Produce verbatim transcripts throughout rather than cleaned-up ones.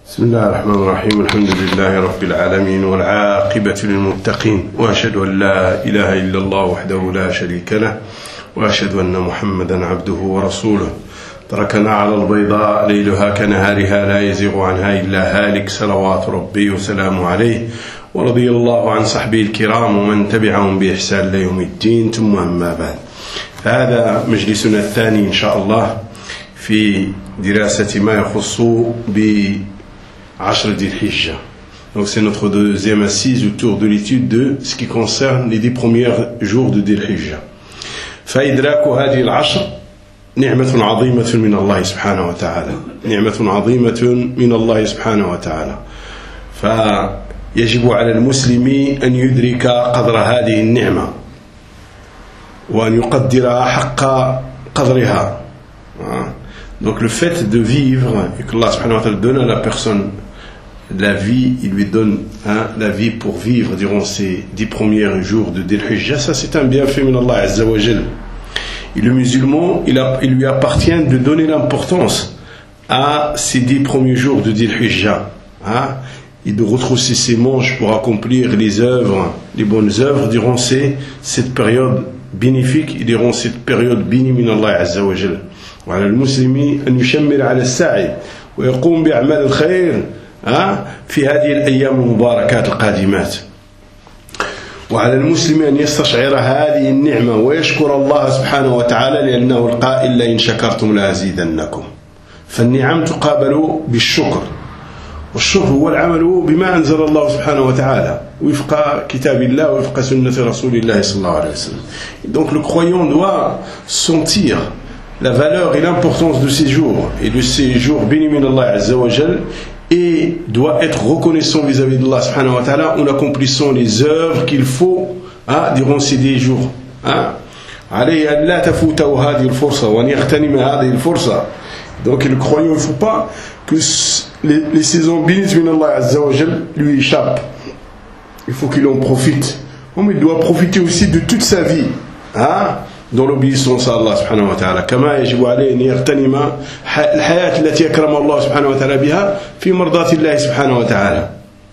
بسم الله الرحمن الرحيم الحمد لله رب العالمين والعاقبة للمتقين وأشهد أن لا إله إلا الله وحده لا شريك له وأشهد أن محمدا عبده ورسوله تركنا على البيضاء ليلها كنهارها لا يزيغ عنها إلا هالك صلوات ربي وسلامه عليه ورضي الله عن صحبه الكرام ومن تبعهم بإحسان ليوم الدين ثم أما بعد. هذا مجلسنا الثاني إن شاء الله في دراسة ما يخص بعشر ذي الحجة. Donc c'est notre deuxième assise autour de l'étude de ce qui concerne les dix premiers jours de Dhul Hijjah. فإدراك هذه العشر نعمة عظيمة من الله سبحانه وتعالى نعمة عظيمة من الله سبحانه وتعالى فيجب على المسلم أن يدرك قدر هذه النعمة وأن يقدرها حق قدرها. Donc le fait de vivre et que Allah subhanahu wa ta'ala donne à la personne la vie, il lui donne hein, la vie pour vivre durant ces dix premiers jours de Dhul Hijjah, ça c'est un bienfait min Allah azza wa jal. Et le musulman, il, a, il lui appartient de donner l'importance à ces dix premiers jours de Dhul Hijjah hein, et de retrousser ses manches pour accomplir les œuvres, les bonnes œuvres durant ces, cette période bénéfique et durant cette période bénie min Allah azza wa jal. وعلى المسلم أن يشمر على السعي ويقوم بأعمال الخير في هذه الأيام المباركات القادمات. وعلى المسلم أن يستشعر هذه النعمة ويشكر الله سبحانه وتعالى لأنه القائل لئن شكرتم لأزيدنكم. فالنعم تقابل بالشكر والشكر هو العمل بما أنزل الله سبحانه وتعالى وفق كتاب الله وفق سنة رسول الله صلى الله عليه وسلم. Donc le croyant doit sentir la valeur et l'importance de ces jours et de ces jours bénis min Allah azza wa jal et doit être reconnaissant vis-à-vis d'Allah subhanahu wa ta'ala en accomplissant les œuvres qu'il faut hein, durant ces dix jours. عليه أن لا تفوته هذه الفرصة وأن يغتنم هذه الفرصة. Donc le croyant, il ne faut pas que les, les saisons bénies min Allah azza wa jal lui échappent. Il faut qu'il en profite. Mais il doit profiter aussi de toute sa vie. Hein? dans l'obéissance à Allah subhanahu wa ta'ala كما يجب عليه أن يغتنم الحياة التي أكرم الله سبحانه وتعالى بها في مرضاة الله سبحانه وتعالى.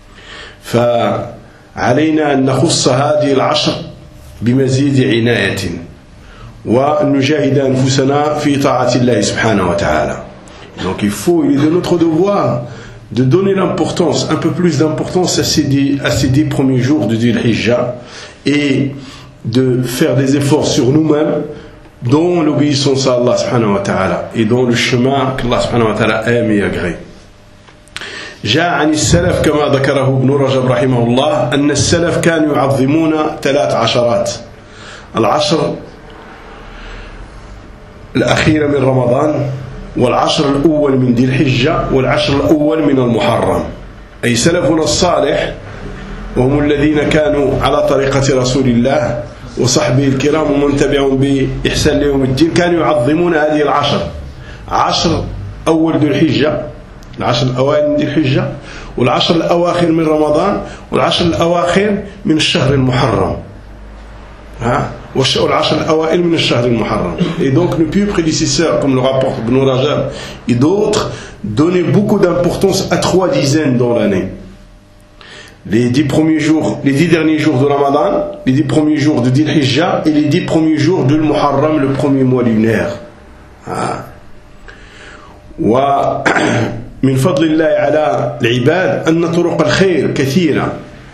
فعلينا أن نخص هذه العشر بمزيد عناية وأن نجاهد أنفسنا في طاعة الله سبحانه وتعالى. Donc il faut, il est de notre devoir de donner l'importance, un peu plus d'importance à ces dix, à ces dix premiers jours de Dhul Hijjah et de faire des efforts sur nous-mêmes dans l'obéissance à Allah subhanahu wa ta'ala et dans le chemin qu'Allah subhanahu wa ta'ala aime et agrée. جاء عن السلف كما ذكره ابن رجب رحمه الله أن السلف كانوا يعظمون ثلاث عشرات العشر الأخير من رمضان والعشر الأول من ذي الحجة والعشر الأول من المحرم. أي سلفنا الصالح وهم الذين كانوا على طريقة رسول الله وصحبه الكرام ومن تبعهم بإحسان ليوم الدين كانوا يعظمون هذه العشر عشر أول ذي الحجة العشر الأوائل من ذي الحجة والعشر الأواخر من رمضان والعشر الأواخر من الشهر المحرم ها والعشر الأوائل من الشهر المحرم. Et donc nos pieux prédécesseurs comme le rapporte Ibn Rajab et d'autres donnaient beaucoup d'importance à trois dizaines dans l'année. Les dix premiers jours, les dix derniers jours de Ramadan, les dix premiers jours de Dhul Hijjah et les dix premiers jours de Muharram, le premier mois lunaire. ومن فضل الله على العباد أن طرق الخير كثيرة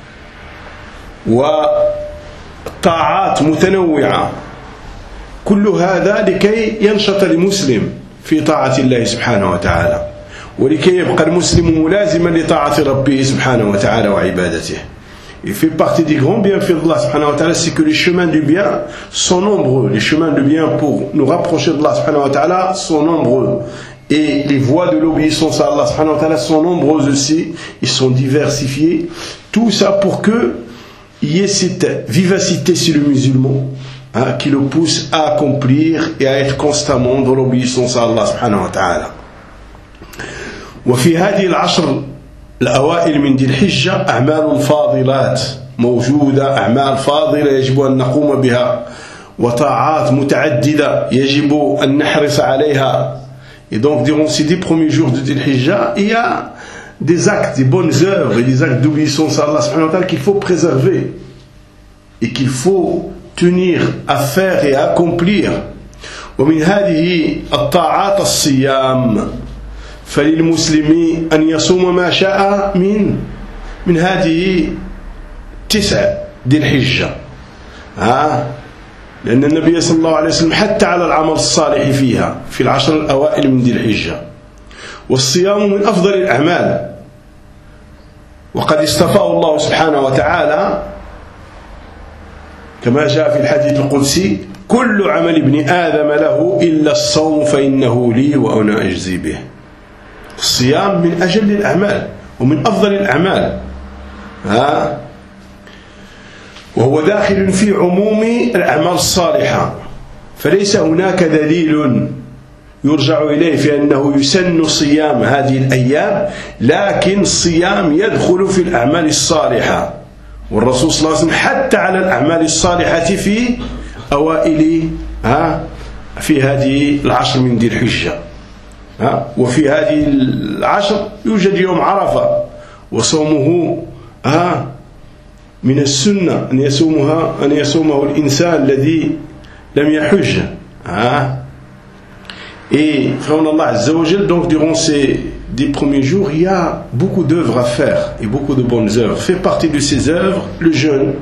وطاعات متنوعة كل هذا لكي ينشط المسلم في طاعة الله سبحانه وتعالى ولكي يبقى المسلم ملازما لطاعة ربه سبحانه وتعالى وعبادته. Il fait partie des grands bienfaits d'Allah subhanahu wa ta'ala, c'est que les chemins du bien sont nombreux. Les chemins du bien pour nous rapprocher d'Allah subhanahu wa ta'ala sont nombreux. Et les voies de l'obéissance à Allah subhanahu wa ta'ala sont nombreuses aussi. Ils sont diversifiés. Tout ça pour que il y ait cette vivacité chez le musulman hein, qui le pousse à accomplir et à être constamment dans l'obéissance à Allah subhanahu wa ta'ala. وفي هذه العشر الأوائل من ذي الحجة أعمال فاضلات موجودة أعمال فاضلة يجب أن نقوم بها وطاعات متعددة يجب أن نحرص عليها. Et donc durant ces dix premiers jours de Dhul Hijjah il y a des actes, des bonnes œuvres et des actes d'obéissance à Allah subhanahu wa ta'ala qu'il faut préserver et qu'il faut tenir à faire et à accomplir. ومن هذه الطاعات الصيام فللمسلم أن يصوم ما شاء من من هذه تسع ذي الحجة ها لأن النبي صلى الله عليه وسلم حتى على العمل الصالح فيها في العشر الأوائل من ذي الحجة. والصيام من أفضل الأعمال وقد اصطفاه الله سبحانه وتعالى كما جاء في الحديث القدسي كل عمل ابن آدم له إلا الصوم فإنه لي وأنا أجزي به. الصيام من أجل الأعمال ومن أفضل الأعمال ها وهو داخل في عموم الأعمال الصالحة فليس هناك دليل يرجع إليه في أنه يسن صيام هذه الأيام لكن الصيام يدخل في الأعمال الصالحة والرسول صلى الله عليه وسلم حتى على الأعمال الصالحة في أوائل ها في هذه العشر من ذي الحجة ها وفي هذه العشر يوجد يوم عرفة وصومه ها من السنة أن يصومها أن يصومه الإنسان الذي لم يحج ها et frère Allah Azza wa Jal donc durant ces dix premiers jours il y a beaucoup d'œuvres à faire et beaucoup de bonnes œuvres. Fait partie de ces œuvres le jeûne.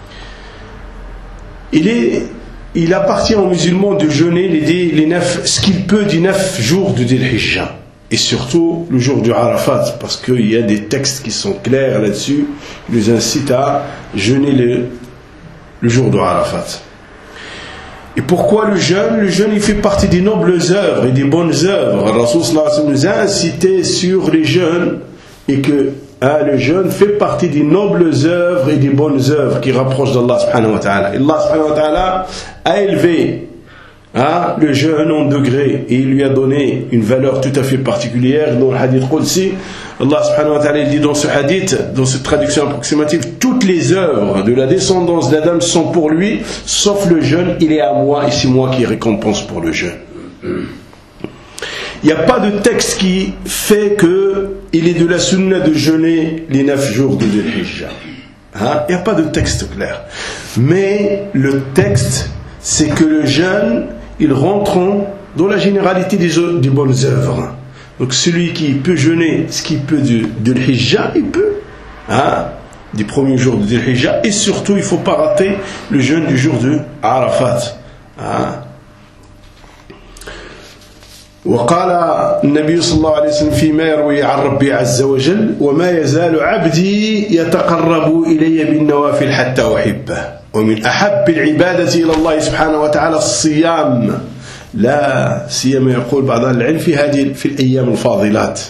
Il est il appartient aux musulmans de jeûner les, les neuf, ce qu'il peut du neuf jours de Dhul Hijjah et surtout le jour du Arafat parce qu'il y a des textes qui sont clairs là-dessus qui nous incitent à jeûner le, le jour du Arafat. Et pourquoi le jeûne? Le jeûne il fait partie des nobles œuvres et des bonnes œuvres. Le Rasoul sallallahu alayhi wa sallam nous a incité sur les jeûnes et que hein, le jeûne fait partie des nobles œuvres et des bonnes œuvres qui rapprochent d'Allah subhanahu wa ta'ala. Allah subhanahu wa ta'ala a élevé hein, le jeûne en degrés et il lui a donné une valeur tout à fait particulière. Dans le hadith Qudsi, Allah subhanahu wa ta'ala dit dans ce hadith, dans cette traduction approximative, toutes les œuvres de la descendance d'Adam sont pour lui, sauf le jeûne, il est à moi et c'est moi qui récompense pour le jeûne. Il n'y a pas de texte qui fait qu'il est de la sunna de jeûner les neuf jours de Dhul Hijjah. Hein? Il n'y a pas de texte clair. Mais le texte, c'est que le jeûne, il rentre dans la généralité des, des bonnes œuvres. Donc celui qui peut jeûner ce qu'il peut de Dhul Hijjah, il peut. Hein? Des premiers jours de Dhul Hijjah. Et surtout, il ne faut pas rater le jeûne du jour de Arafat. Hein? وقال النبي صلى الله عليه وسلم فيما يروي عن ربي عز وجل وما يزال عبدي يتقرب إلي بالنوافل حتى أحبه ومن أحب العبادة إلى الله سبحانه وتعالى الصيام لا سيما يقول بعض العلم في هذه في الأيام الفاضلات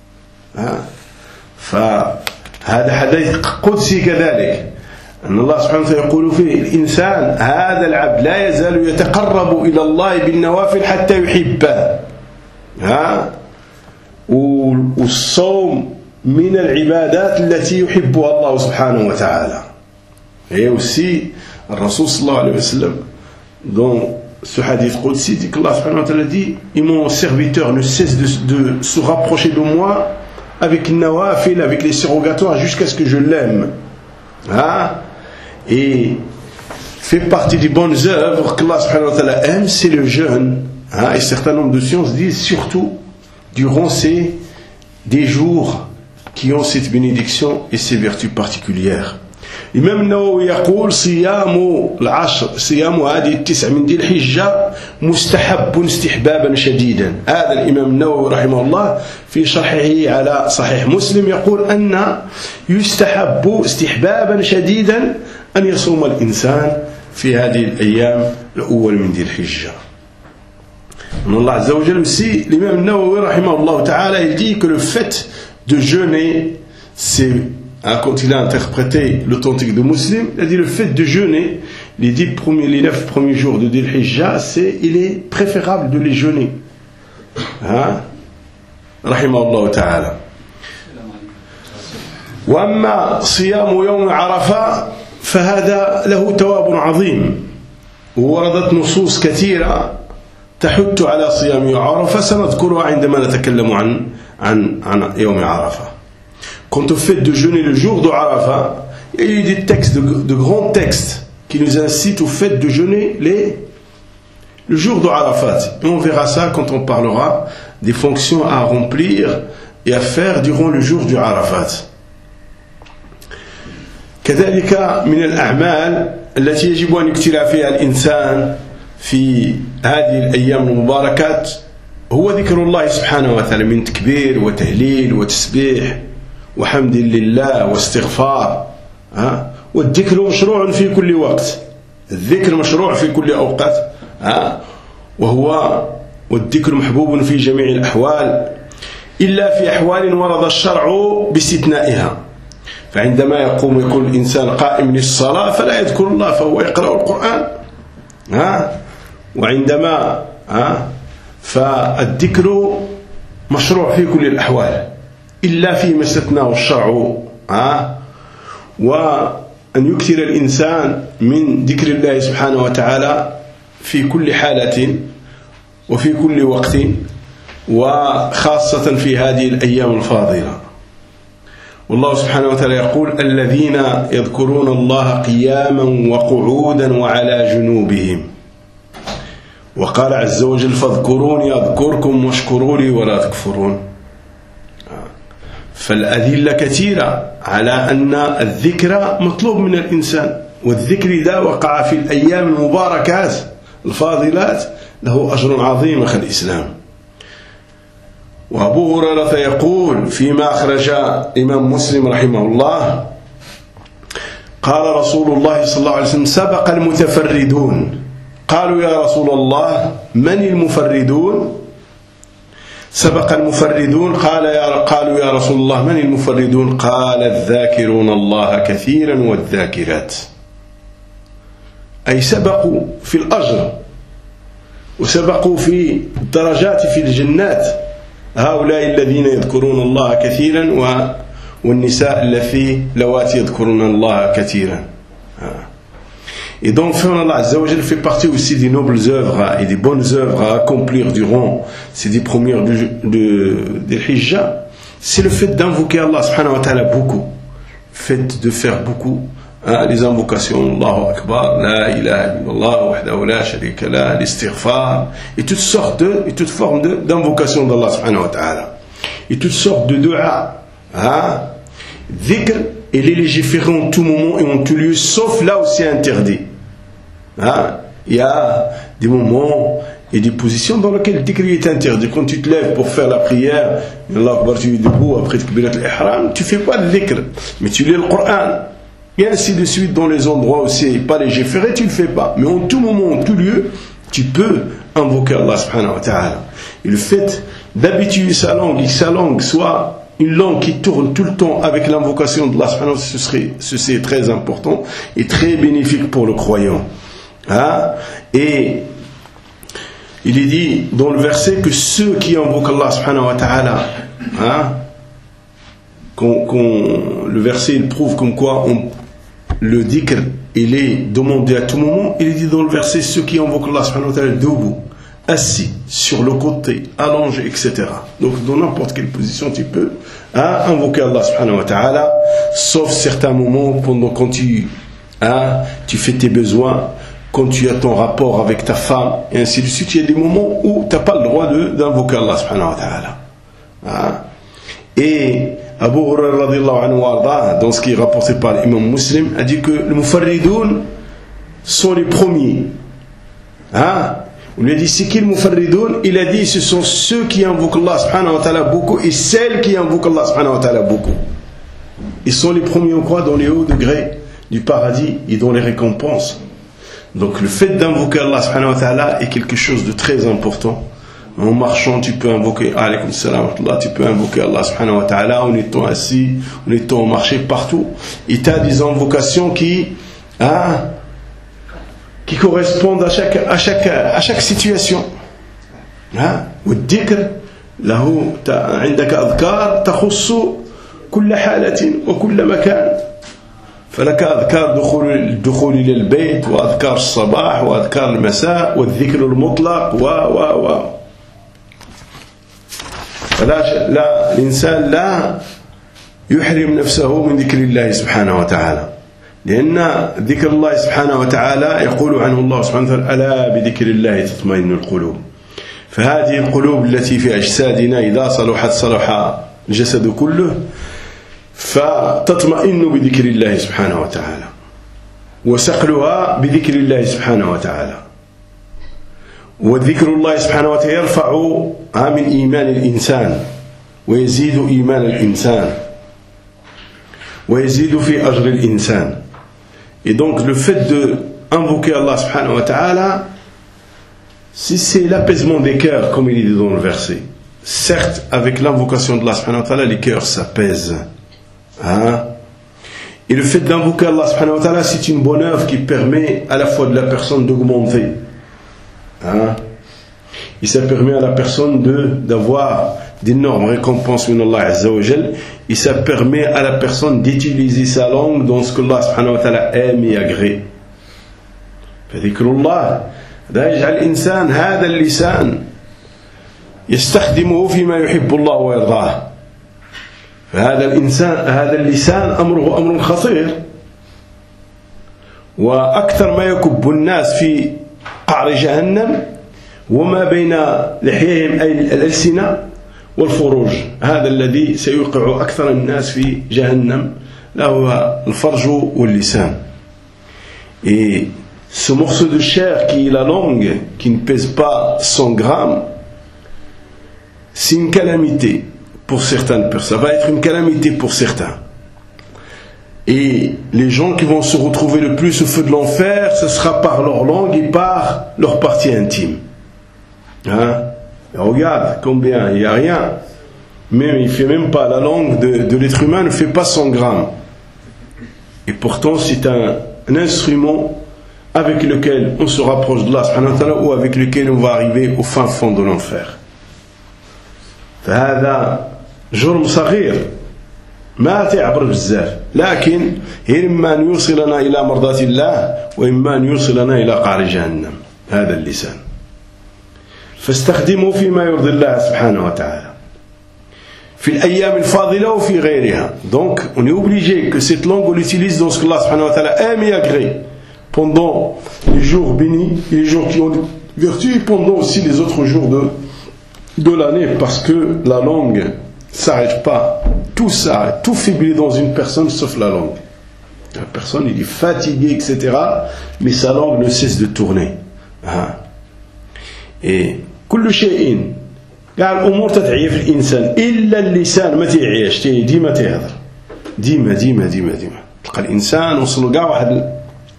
فهذا حديث قدسي كذلك أن الله سبحانه وتعالى يقول فيه الإنسان هذا العبد لا يزال يتقرب إلى الله بالنوافل حتى يحبه ها والصوم من العبادات التي يحبها الله سبحانه وتعالى. Et aussi الرسول صلى الله عليه وسلم dans ce hadith qudsi dit qu'Allah subhanahu wa ta'ala dit et mon serviteur ne cesse de, de se rapprocher de moi avec nawafil, avec les surrogatoires jusqu'à ce que je l'aime. Hein? Et fait partie des bonnes œuvres qu'Allah subhanahu wa ta'ala aime, c'est le jeûne. Hein? Et certains nombres de sciences disent surtout durant ces des jours qui ont cette bénédiction et ces vertus particulières. الإمام النووي يقول صيام العشر صيام هذه التسع من ذي الحجة مستحب استحبابا شديدا. هذا الإمام النووي رحمه الله في شرحه على صحيح مسلم يقول أن يستحب استحبابا شديدا أن يصوم الإنسان في هذه الأيام الأول من ذي الحجة. Allah Azza wa Jal aussi, l'imam Nawawi rahimahullah ta'ala, il dit que le fait de jeûner, c'est hein, quand il a interprété l'authentique de Muslim, il a dit le fait de jeûner les dix premiers, les neuf premiers jours de Dhul Hijjah, c'est, il est préférable de les jeûner. Hein? Rahimahullah ta'ala. وأما صيام يوم عرفة فهذا له تواب عظيم ووردت نصوص كثيرة تحث على صيام عرفة سنذكرها عندما نتكلم عن عن عن يوم عرفة. quant au fait de jeûner le jour de Arafat, il y a eu des textes, de, de grands textes qui nous incitent au fait de jeûner les, le jour de Arafat. Et on verra ça quand on parlera des fonctions à remplir et à faire durant le jour du Arafat. كذلك من الأعمال التي يجب أن يكثر فيها الإنسان في هذه الأيام المباركات هو ذكر الله سبحانه وتعالى من تكبير وتهليل وتسبيح وحمد لله واستغفار. ها؟ والذكر مشروع في كل وقت، الذكر مشروع في كل أوقات، ها؟ وهو والذكر محبوب في جميع الأحوال إلا في أحوال ورد الشرع باستثنائها. فعندما يقوم يكون الإنسان قائم للصلاة فلا يذكر الله فهو يقرأ القرآن، ها؟ وعندما ها؟ فالذكر مشروع في كل الأحوال إلا فيما استثناه الشرع، ها؟ وأن يكثر الإنسان من ذكر الله سبحانه وتعالى في كل حالة وفي كل وقت وخاصة في هذه الأيام الفاضلة. والله سبحانه وتعالى يقول الذين يذكرون الله قياما وقعودا وعلى جنوبهم، وقال عز وجل فاذكروني أذكركم واشكروا لي ولا تكفرون. فالأدلة كثيرة على أن الذكر مطلوب من الإنسان، والذكر إذا وقع في الأيام المباركات الفاضلات له أجر عظيم أخي الإسلام. وأبو هريرة يقول فيما أخرج إمام مسلم رحمه الله قال رسول الله صلى الله عليه وسلم سبق المتفردون. قالوا يا رسول الله من المفردون؟ سبق المفردون قال يا قالوا يا رسول الله من المفردون؟ قال الذاكرون الله كثيرا والذاكرات. أي سبقوا في الأجر وسبقوا في الدرجات في الجنات هؤلاء الذين يذكرون الله كثيرا والنساء اللواتي يذكرون الله كثيرا. Et donc, Allah Azza wa Jalla fait partie aussi des nobles œuvres et des bonnes œuvres à accomplir durant ces dix premières de, de, de Hijjah. C'est le fait d'invoquer Allah subhanahu wa ta'ala beaucoup. Le fait de faire beaucoup hein, les invocations, Allahu Akbar, La ilaha illallah, wahdahu la sharika la, l'istighfar, et toutes sortes de, et toutes formes de, d'invocation d'Allah subhanahu wa ta'ala. Et toutes sortes de dua, hein, dhikr, et les légiférer en tout moment et en tout lieu, sauf là où c'est interdit. Hein? Il y a des moments et des positions dans lesquelles le dhikr est interdit. Quand tu te lèves pour faire la prière, Allah Akbar, tu es debout après takbirat al-ihram, tu ne fais pas le dhikr, mais tu lis le Coran. Et ainsi de suite dans les endroits où c'est pas légiféré, tu ne le fais pas. Mais en tout moment, en tout lieu, tu peux invoquer Allah subhanahu wa ta'ala. Et le fait d'habituer sa langue et que sa langue soit une langue qui tourne tout le temps avec l'invocation de Allah subhanahu wa ta'ala, ce serait, ceci est très important et très bénéfique pour le croyant. Hein? Et il est dit dans le verset que ceux qui invoquent Allah subhanahu wa ta'ala, hein, qu'on, qu'on, le verset il prouve comme quoi on, le dhikr il est demandé à tout moment. Il est dit dans le verset ceux qui invoquent Allah subhanahu wa ta'ala debout, assis, sur le côté, allongé, et cetera. Donc dans n'importe quelle position tu peux hein, invoquer Allah subhanahu wa ta'ala, sauf certains moments pendant quand tu, hein, tu fais tes besoins, quand tu as ton rapport avec ta femme, et ainsi de suite. Il y a des moments où tu n'as pas le droit de, d'invoquer Allah subhanahu wa ta'ala. Hein? Et Abu Hurairah radiyallahu anhu warda, dans ce qui est rapporté par l'imam Muslim, a dit que les mufarridoun sont les premiers. Hein? On lui a dit c'est qui le mufarridoun? Il a dit ce sont ceux qui invoquent Allah subhanahu wa ta'ala beaucoup et celles qui invoquent Allah subhanahu wa ta'ala beaucoup. Ils sont les premiers ou quoi dans les hauts degrés du paradis et dans les récompenses. Donc le fait d'invoquer Allah subhanahu wa ta'ala est quelque chose de très important. En marchant, tu peux invoquer alaykoum salam wa rahmatullah, tu peux invoquer Allah subhanahu wa ta'ala en étant assis, en étant au marché, partout. Et tu as des invocations qui, hein, qui correspondent à chaque, à chaque, à chaque situation. Hein? والذكر له عندك أذكار تخص كل حالة وكل مكان. فلك أذكار دخول الدخول إلى البيت وأذكار الصباح وأذكار المساء والذكر المطلق و و و فلا لا الإنسان لا يحرم نفسه من ذكر الله سبحانه وتعالى، لأن ذكر الله سبحانه وتعالى يقول عنه الله سبحانه وتعالى: ألا بذكر الله تطمئن القلوب. فهذه القلوب التي في أجسادنا إذا صلحت صلح الجسد كله، فتطمئن بذكر الله سبحانه وتعالى، وسقلها بذكر الله سبحانه وتعالى. وذكر الله سبحانه وتعالى يرفع من إيمان الإنسان ويزيد إيمان الإنسان ويزيد في أجر الإنسان. Et donc le fait de invoquer Allah subhanahu wa ta'ala, si c'est l'apaisement des cœurs, comme il est dit dans le verset, certes avec l'invocation de Allah subhanahu wa ta'ala les cœurs s'apaisent, hein? Et le fait d'invoquer Allah subhanahu wa ta'ala, c'est une bonne œuvre qui permet à la fois de la personne d'augmenter, hein? Et ça permet à la personne de, d'avoir d'énormes récompenses min Allah azza wa jal, et ça permet à la personne d'utiliser sa langue dans ce que Allah subhanahu wa ta'ala aime et agrée. فذكر الله ده يجعل الإنسان هذا اللسان يستخدمه فيما يحب الله ويرضاه. فهذا الإنسان هذا اللسان أمره أمر خطير، وأكثر ما يكب الناس في قعر جهنم وما بين لحيهم أي الألسنة والفروج، هذا الذي سيوقع أكثر الناس في جهنم، لا هو الفرج واللسان. Et ce morceau de chair qui est la langue, qui ne pèse pas cent grammes, c'est une calamité pour certaines personnes. Ça va être une calamité pour certains. Et les gens qui vont se retrouver le plus au feu de l'enfer, ce sera par leur langue et par leur partie intime. Hein? Et regarde combien, il n'y a rien. Même, il ne fait même pas, la langue de, de l'être humain ne fait pas cent grammes. Et pourtant, c'est un, un instrument avec lequel on se rapproche de Allah subhanahu wa ta'ala, ou avec lequel on va arriver au fin fond de l'enfer. فهذا جرم صغير ما تعبر بزاف، لكن إما أن يوصلنا إلى مرضاة الله وإما أن يوصلنا إلى قعر جهنم. هذا اللسان فاستخدمه فيما يرضي الله سبحانه وتعالى في الأيام الفاضلة وفي غيرها. Donc on est obligé que cette langue on l'utilise dans ce que Allah subhanahu wa ta'ala aime et agrée pendant les jours bénis et les jours qui ont vertu, et pendant aussi les autres jours de, de l'année, parce que la langue ne s'arrête pas, tout s'arrête, tout faiblit dans une personne sauf la langue. La personne il est fatigué, et cetera, mais sa langue ne cesse de tourner. Ah. Et كل شيء قال الأمور تتعيا في الإنسان إلا اللسان ما تعياش، ديما تهضر، ديما ديما ديما ديما تلقى الإنسان وصلوا كاع واحد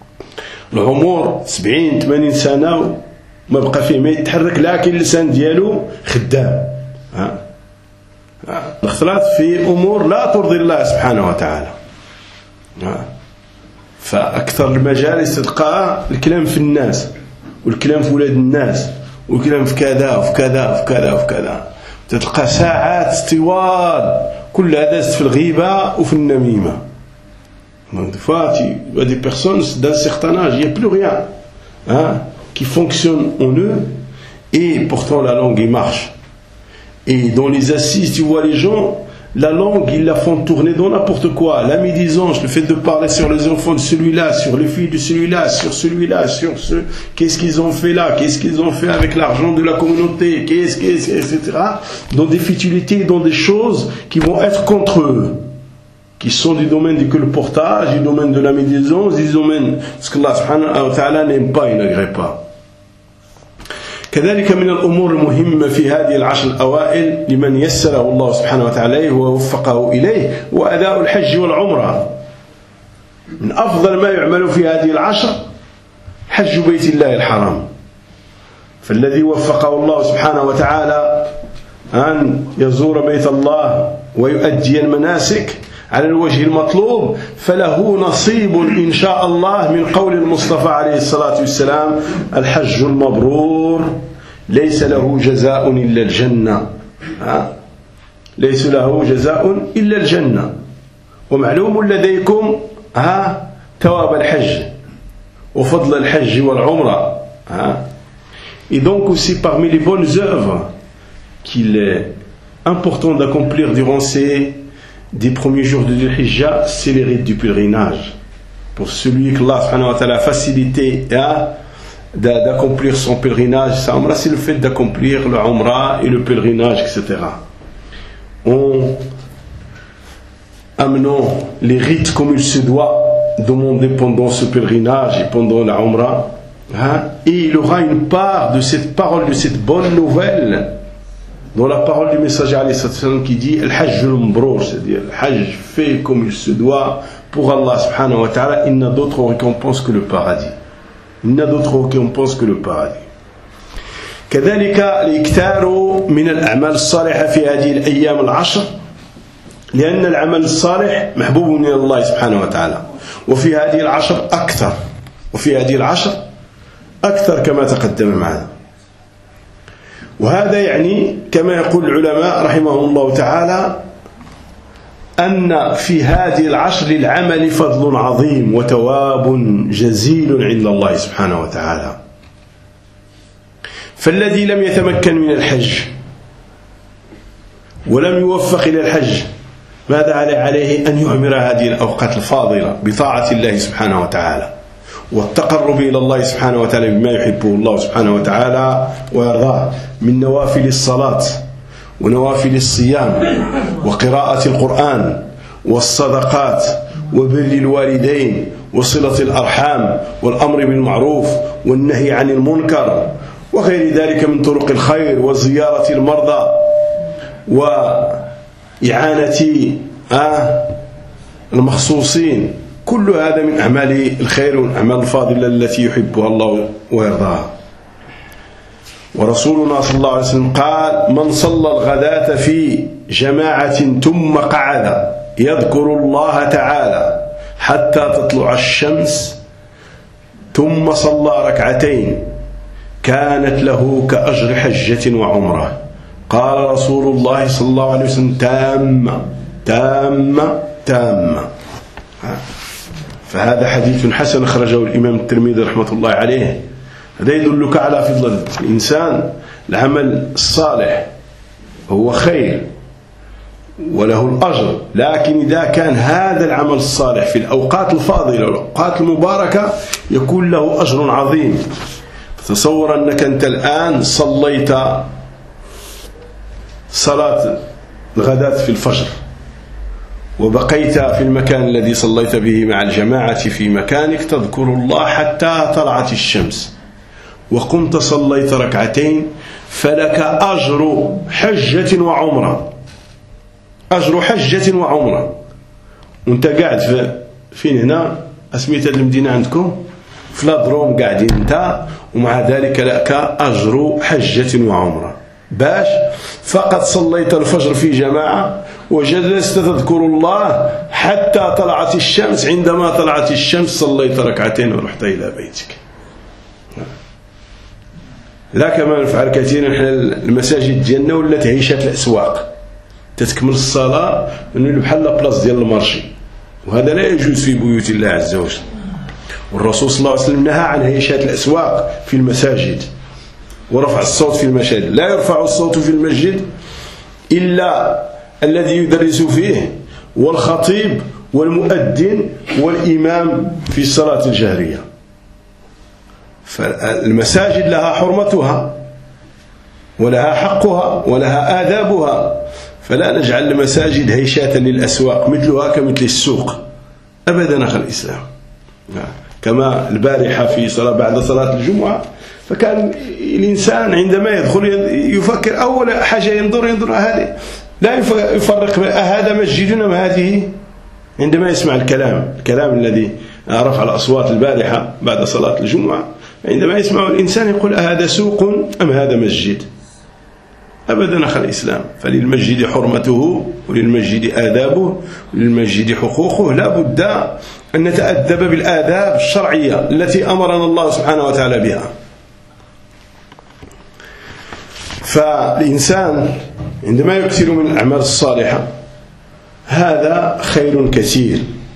العمر سبعين ثمانين سنة وما بقى فيه ما يتحرك، لكن اللسان ديالو خدام. ها الاختلاط في أمور لا ترضي الله سبحانه وتعالى. ها فأكثر المجالس تلقى الكلام في الناس والكلام في ولاد الناس والكلام في كذا وفي كذا وفي كذا وفي كذا، تلقى ساعات طوال كل هذا في الغيبة وفي النميمة. Donc des fois, tu vois des personnes d'un certain âge, il n'y a plus rien, hein, qui fonctionne en eux, et pourtant la langue il marche. Et dans les assises, tu vois les gens, la langue ils la font tourner dans n'importe quoi, la médisance, le fait de parler sur les enfants de celui-là, sur les filles de celui-là, sur celui-là, sur ce, qu'est-ce qu'ils ont fait là, qu'est-ce qu'ils ont fait avec l'argent de la communauté, qu'est-ce, qu'est-ce, et cetera. Dans des futilités, dans des choses qui vont être contre eux, qui sont du domaine du colportage, du domaine de la médisance, du domaine de ce que Allah subhanahu wa ta'ala n'aime pas et n'agrée pas. كذلك من الأمور المهمة في هذه العشر الأوائل لمن يسره الله سبحانه وتعالى ووفقه إليه وأداء الحج والعمرة. من أفضل ما يعمل في هذه العشر حج بيت الله الحرام، فالذي وفقه الله سبحانه وتعالى أن يزور بيت الله ويؤدي المناسك على الوجه المطلوب فله نصيب إن شاء الله من قول المصطفى عليه الصلاة والسلام: الحج المبرور ليس له جزاء إلا الجنة. ليس له جزاء إلا الجنة. ومعلوم لديكم ها ثواب الحج وفضل الحج والعمرة. Et donc aussi parmi les bonnes œuvres qu'il est important d'accomplir durant ces des premiers jours de Dhul Hijjah, c'est les rites du pèlerinage. Pour celui que Allah subhanahu wa ta'ala a facilité hein, d'accomplir son pèlerinage, sa umrah, c'est le fait d'accomplir le umrah et le pèlerinage, et cetera. En amenant les rites comme il se doit, demander pendant ce pèlerinage et pendant la umrah, hein, et il aura une part de cette parole, de cette bonne nouvelle, dans la parole du messager alayhi sallam qui dit Al-Hajj al-Mabrour, c'est-à-dire le Hajj fait comme il se doit pour Allah subhanahu wa ta'ala, il n'a d'autre récompense que le paradis. Il n'a d'autre récompense que le paradis. كذلك الإكثار من الأعمال الصالحة في هذه الأيام العشر لأن العمل الصالح محبوب من الله سبحانه وتعالى وفي هذه العشر أكثر وفي هذه العشر أكثر كما تقدم معنا. وهذا يعني كما يقول العلماء رحمهم الله تعالى أن في هذه العشر للعمل فضل عظيم وتواب جزيل عند الله سبحانه وتعالى. فالذي لم يتمكن من الحج ولم يوفق إلى الحج ماذا عليه؟ أن يعمر هذه الأوقات الفاضلة بطاعة الله سبحانه وتعالى والتقرب إلى الله سبحانه وتعالى بما يحبه الله سبحانه وتعالى ويرضاه من نوافل الصلاة ونوافل الصيام وقراءة القرآن والصدقات وبر الوالدين وصلة الأرحام والأمر بالمعروف والنهي عن المنكر وغير ذلك من طرق الخير وزيارة المرضى وإعانة المخصوصين. كل هذا من أعمال الخير والأعمال الفاضلة التي يحبها الله ويرضاها. ورسولنا صلى الله عليه وسلم قال من صلى الغداة في جماعة ثم قعد يذكر الله تعالى حتى تطلع الشمس ثم صلى ركعتين كانت له كأجر حجة وعمرة. قال رسول الله صلى الله عليه وسلم تامة تامة تامة. فهذا حديث حسن خرجه الإمام الترمذي رحمة الله عليه. هذا يدلك على فضل الإنسان. العمل الصالح هو خير وله الأجر، لكن إذا كان هذا العمل الصالح في الأوقات الفاضلة والأوقات المباركة يكون له أجر عظيم. تصور أنك أنت الآن صليت صلاة الغداة في الفجر وبقيت في المكان الذي صليت به مع الجماعة في مكانك تذكر الله حتى طلعت الشمس وقمت صليت ركعتين فلك أجر حجة وعمرة. أجر حجة وعمرة. وانت قاعد في فين هنا أسميت المدينة عندكم في لادروم قاعدين انت ومع ذلك لك أجر حجة وعمرة باش فقط صليت الفجر في جماعة وجلست تذكر الله حتى طلعت الشمس. عندما طلعت الشمس صليت ركعتين ورحت إلى بيتك. لا كما نفعل كثيرا نحن المساجد ديالنا ولات عيشة الأسواق تتكمل الصلاة من بحال بلاص ديال المارشي وهذا لا يجوز في بيوت الله عز وجل. والرسول صلى الله عليه وسلم نهى عن عيشة الأسواق في المساجد ورفع الصوت في المساجد. لا يرفع الصوت في المسجد إلا الذي يدرس فيه والخطيب والمؤذن والإمام في الصلاة الجهرية. فالمساجد لها حرمتها ولها حقها ولها آدابها، فلا نجعل المساجد هيشاة للأسواق مثلها كمثل السوق أبدا أخي الإسلام. كما البارحة في صلاة بعد صلاة الجمعة فكان الإنسان عندما يدخل يفكر أول حاجة ينظر ينظر هذه لا يفرق هذا مسجد أم هذه. عندما يسمع الكلام الكلام الذي رفع الأصوات البارحة بعد صلاة الجمعة عندما يسمع الإنسان يقول هذا سوق أم هذا مسجد. أبدا أخي الإسلام. فللمسجد حرمته وللمسجد آدابه وللمسجد حقوقه. لا بد أن نتأدب بالآداب الشرعية التي أمرنا الله سبحانه وتعالى بها. فالإنسان عندما يكثر من الأعمال الصالحة هذا خير كثير.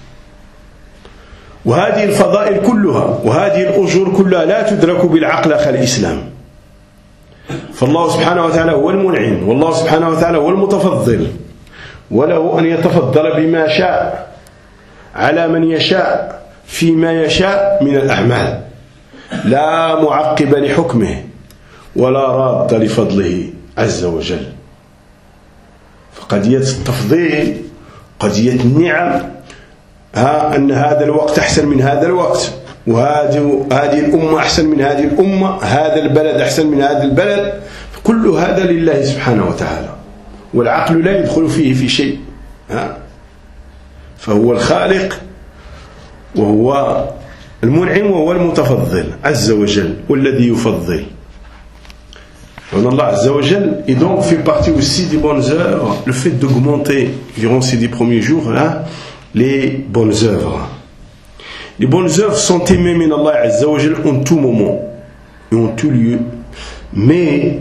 وهذه الفضائل كلها وهذه الأجور كلها لا تدرك بالعقل أخي الإسلام. فالله سبحانه وتعالى هو المنعم والله سبحانه وتعالى هو المتفضل وله أن يتفضل بما شاء على من يشاء فيما يشاء من الأعمال لا معقب لحكمه ولا راد لفضله عز وجل. فقضية التفضيل قضية النعم، ها أن هذا الوقت أحسن من هذا الوقت، وهذه هذه الأمة أحسن من هذه الأمة، هذا البلد أحسن من هذا البلد، كل هذا لله سبحانه وتعالى، والعقل لا يدخل فيه في شيء. ها فهو الخالق وهو المنعم وهو المتفضل عز وجل والذي يفضل. Allah Azza wa Jal, et donc fait partie aussi des bonnes œuvres le fait d'augmenter durant ces dix premiers jours là, les bonnes œuvres. Les bonnes œuvres sont aimées min Allah Azza wa Jal en tout moment et en tout lieu, mais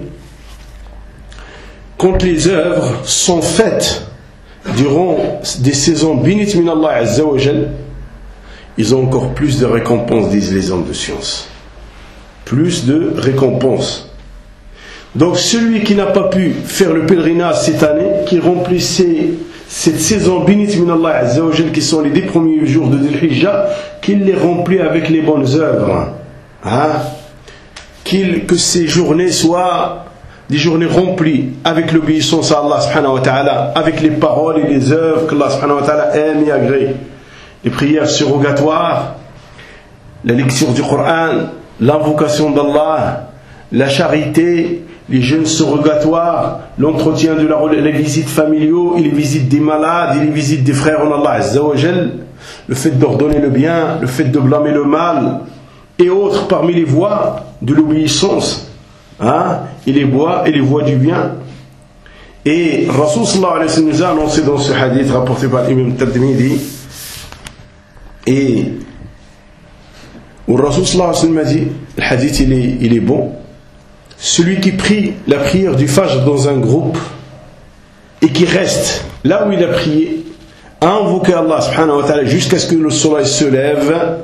quand les œuvres sont faites durant des saisons bénies min Allah Azza wa Jal, ils ont encore plus de récompenses, disent les hommes de science. Plus de récompenses. Donc celui qui n'a pas pu faire le pèlerinage cette année, qui remplissait cette saison bénite min Allah Azza wa Jal, qui sont les dix premiers jours de Dhul Hijjah, qu'il les remplit avec les bonnes œuvres. Hein? Qu'il, que ces journées soient des journées remplies avec l'obéissance à Allah subhanahu wa ta'ala, avec les paroles et les œuvres qu'Allah subhanahu wa ta'ala aime et agrée. Les prières surrogatoires, la lecture du Coran, l'invocation d'Allah, la charité, les jeûnes surrogatoires, l'entretien de la, les visites familiaux et les visites des malades et les visites des frères en Allah Azza wa Jal, le fait d'ordonner le bien, le fait de blâmer le mal et autres parmi les voies de l'obéissance, hein, et les voies et les voies du bien. Et Rasul sallallahu alayhi wa sallam nous a annoncé dans ce hadith rapporté par l'imam Tirmidhi, et où Rasul sallallahu alayhi wa sallam a dit, le hadith il est, il est bon, celui qui prie la prière du Fajr dans un groupe et qui reste là où il a prié à invoquer Allah subhanahu wa ta'ala jusqu'à ce que le soleil se lève,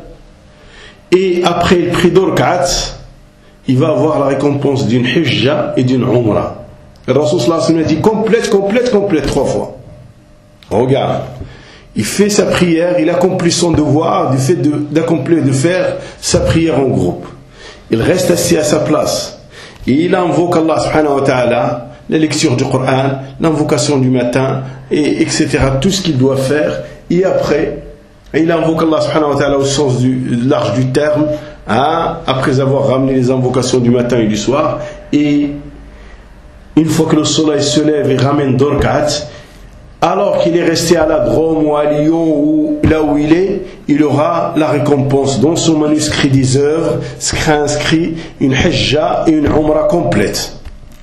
et après il prie deux rak'at, il va avoir la récompense d'une hijja et d'une umrah. Le Rasul sallallahu alayhi wa sallam a dit complète, complète, complète trois fois. Regarde, il fait sa prière, il accomplit son devoir du fait de, d'accomplir, de faire sa prière en groupe. Il reste assis à sa place et il invoque Allah subhanahu wa ta'ala, la lecture du Coran, l'invocation du matin, et etc. Tout ce qu'il doit faire. Et après, il invoque Allah subhanahu wa ta'ala au sens du, large du terme, hein, après avoir ramené les invocations du matin et du soir. Et une fois que le soleil se lève, il ramène deux rak'at. Alors qu'il est resté à la Drôme ou à Lyon ou là où il est, il aura la récompense. Dans son manuscrit des œuvres sera inscrit une hijja et une umrah complète.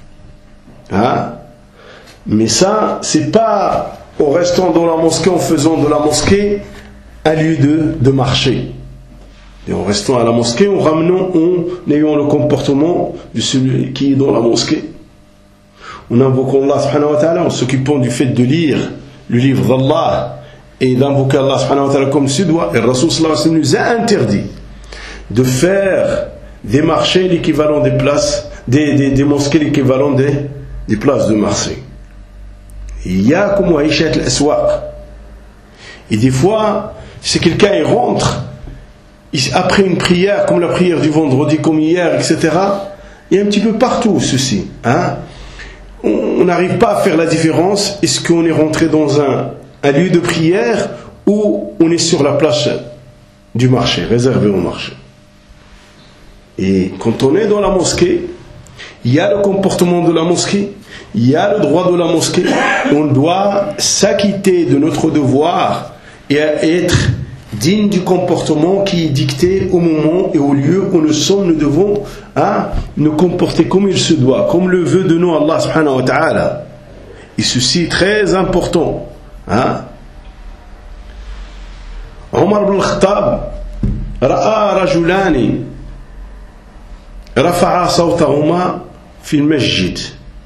Hein? Mais ça, c'est pas en restant dans la mosquée, en faisant de la mosquée un lieu de, de marché. Et en restant à la mosquée, en ramenant, en ayant le comportement de celui qui est dans la mosquée. En invoquant Allah subhanahu wa ta'ala, en s'occupant du fait de lire le livre d'Allah et d'invoquer Allah subhanahu wa ta'ala comme se doit. Et le Rasul sallallahu alayhi wa sallam nous a interdit de faire des marchés l'équivalent des places, des, des, des mosquées l'équivalent des, des places de marché. Il y a comme Aïchat al-Aswaq. Et des fois, si quelqu'un il rentre, après une prière, comme la prière du vendredi, comme hier, et cetera, il y a un petit peu partout ceci. Hein? On n'arrive pas à faire la différence. Est-ce qu'on est rentré dans un, un lieu de prière ou on est sur la place du marché, réservée au marché? Et quand on est dans la mosquée, il y a le comportement de la mosquée, il y a le droit de la mosquée. On doit s'acquitter de notre devoir et être digne du comportement qui est dicté au moment et au lieu où nous sommes. Nous devons, hein, nous comporter comme il se doit, comme le veut de nous Allah subhanahu wa ta'ala. Et ceci est très important. Hein? Omar ibn al-Khattab ra'a rajulani rafa'a sawtahuma fi al-masjid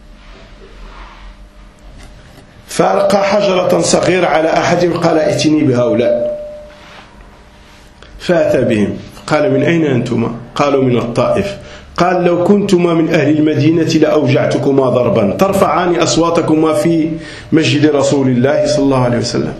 فألقى حجرة صغيرة على أحدهم قال ائتني بهؤلاء فأتى بهم قال من أين أنتما؟ قالوا من الطائف قال لو كنتما من أهل المدينة لأوجعتكما ضربا ترفعان أصواتكما في مسجد رسول الله صلى الله عليه وسلم.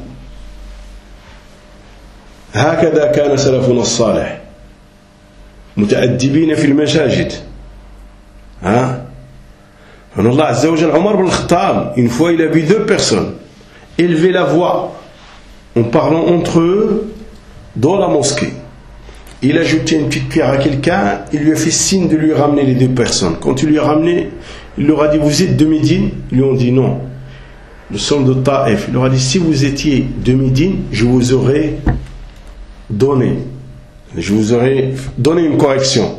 هكذا كان سلفنا الصالح متأدبين في المساجد. ها أن الله عز وجل عمر بن الخطاب une fois il a vu deux personnes élever la voix en parlant entre eux dans la mosquée. Il a jeté une petite pierre à quelqu'un, il lui a fait signe de lui ramener les deux personnes. Quand il lui a ramené, il leur a dit vous êtes de Médine? Ils lui ont dit non, nous sommes de Taïf. Il leur a dit si vous étiez de Médine, je vous aurais donné je vous aurais donné une correction.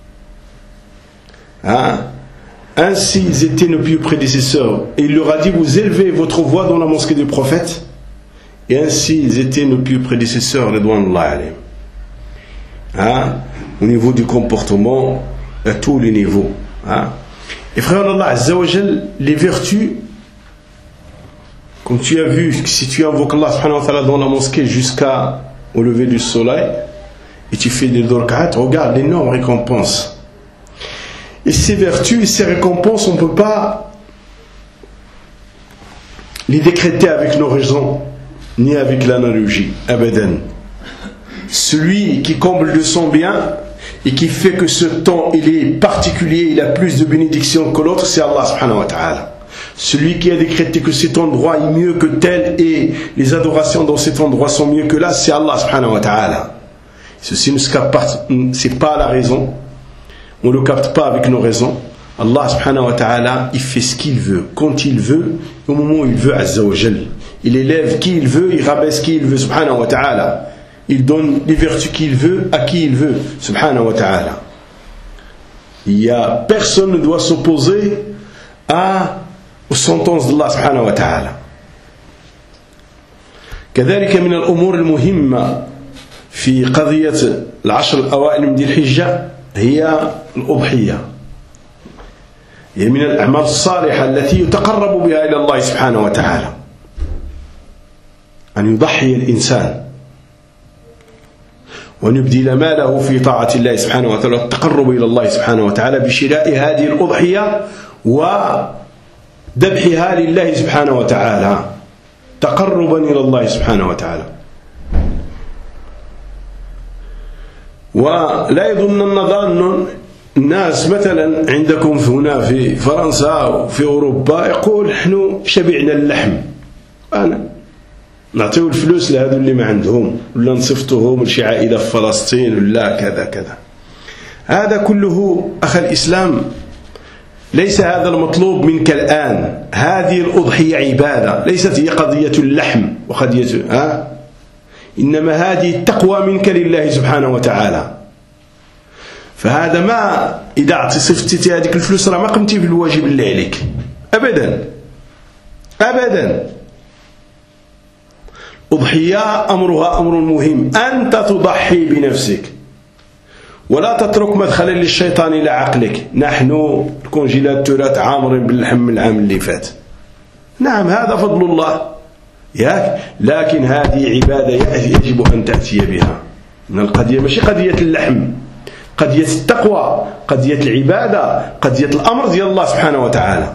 Hein? Ainsi ils étaient nos pieux prédécesseurs, et il leur a dit vous élevez votre voix dans la mosquée du prophète, et ainsi ils étaient nos pieux prédécesseurs, ridwanullah alayhim. Hein? Au niveau du comportement, à tous les niveaux. Hein? Et frère Allah Azza wa Jal, les vertus, comme tu as vu, si tu invoques Allah subhanahu wa ta'ala dans la mosquée jusqu'à au lever du soleil, et tu fais des dorkat, regarde l'énorme récompense. Et ces vertus et ces récompenses, on ne peut pas les décréter avec nos raisons, ni avec l'analogie. Abadan. Celui qui comble de son bien et qui fait que ce temps il est particulier, il a plus de bénédictions que l'autre, c'est Allah subhanahu wa ta'ala. Celui qui a décrété que cet endroit est mieux que tel et les adorations dans cet endroit sont mieux que là, c'est Allah subhanahu wa ta'ala. Ceci ne se capte pas, c'est pas la raison. On ne le capte pas avec nos raisons. Allah subhanahu wa ta'ala, il fait ce qu'il veut, quand il veut, au moment où il veut, azza wa jal. Il élève qui il veut, il rabaisse qui il veut, subhanahu wa ta'ala. Il donne les vertus qu'il veut à qui il veut, subhanahu wa ta'ala. Il y a personne ne doit s'opposer à aux sentences d'Allah subhanahu wa ta'ala. كذلك من الأمور المهمة في قضية العشر الأوائل من ذي الحجة هي الأضحية. هي من الأعمال الصالحة التي يتقرب بها إلى الله سبحانه وتعالى. أن يضحي الإنسان وأن يبذل ماله في طاعة الله سبحانه وتعالى والتقرب إلى الله سبحانه وتعالى بشراء هذه الأضحية وذبحها لله سبحانه وتعالى تقربا إلى الله سبحانه وتعالى. ولا يظن ظان الناس مثلا عندكم هنا في فرنسا وفي أوروبا يقول نحن شبعنا اللحم، أنا نعطيو الفلوس لهذو اللي ما عندهم ولا نصفتهم لشي عائلة في فلسطين ولا كذا كذا. هذا كله أخ الإسلام ليس هذا المطلوب منك الآن. هذه الأضحية عبادة، ليست هي قضية اللحم وقضية ها، إنما هذه التقوى منك لله سبحانه وتعالى. فهذا ما إذا أعطي صفتي هذيك الفلوس راه ما قمتي بالواجب اللي عليك أبدا أبدا. أضحية أمرها أمر مهم، أنت تضحي بنفسك ولا تترك مدخلا للشيطان إلى عقلك. نحن الكونجيلاتورات عامرين باللحم من العام اللي فات، نعم هذا فضل الله ياك، لكن هذه عبادة يجب أن تأتي بها. من القضية ماشي قضية اللحم، قضية التقوى، قضية العبادة، قضية الأمر ديال الله سبحانه وتعالى.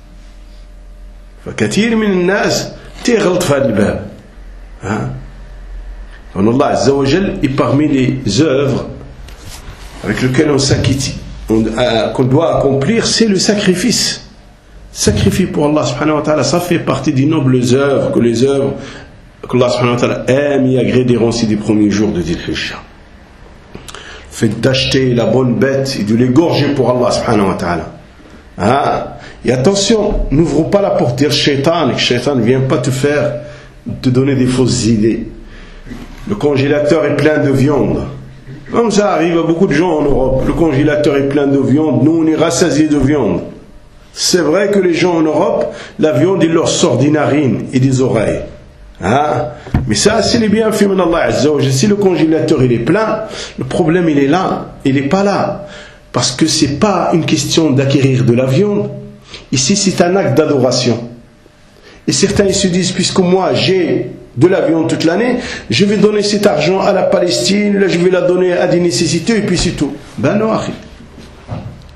فكثير من الناس تغلط في هذا الباب. Hein? Allah Azza wa Jal est parmi les œuvres avec lesquelles on s'acquitte, on, euh, qu'on doit accomplir, c'est le sacrifice. Sacrifier pour Allah subhanahu wa ta'ala, ça fait partie des nobles œuvres, que les œuvres que Allah subhanahu wa ta'ala aime et agrée des rancis des premiers jours de Dhul Hijjah. Le fait d'acheter la bonne bête et de l'égorger pour Allah subhanahu wa ta'ala. Hein? Et attention, n'ouvrons pas la porte du shaitan, et que le shaitan ne vient pas te faire te donner des fausses idées. Le congélateur est plein de viande. Comme ça arrive à beaucoup de gens en Europe. Le congélateur est plein de viande. Nous, on est rassasiés de viande. C'est vrai que les gens en Europe, la viande, il leur sort des narines et des oreilles. Hein? Mais ça, c'est les bienfaits d'Allah Azza wa Jalla. Si le congélateur il est plein, le problème il est là. Il n'est pas là. Parce que ce n'est pas une question d'acquérir de la viande. Ici, c'est un acte d'adoration. Et certains ils se disent, puisque moi j'ai de la viande toute l'année, je vais donner cet argent à la Palestine, là je vais la donner à des nécessiteux et puis c'est tout. Ben non, akhi.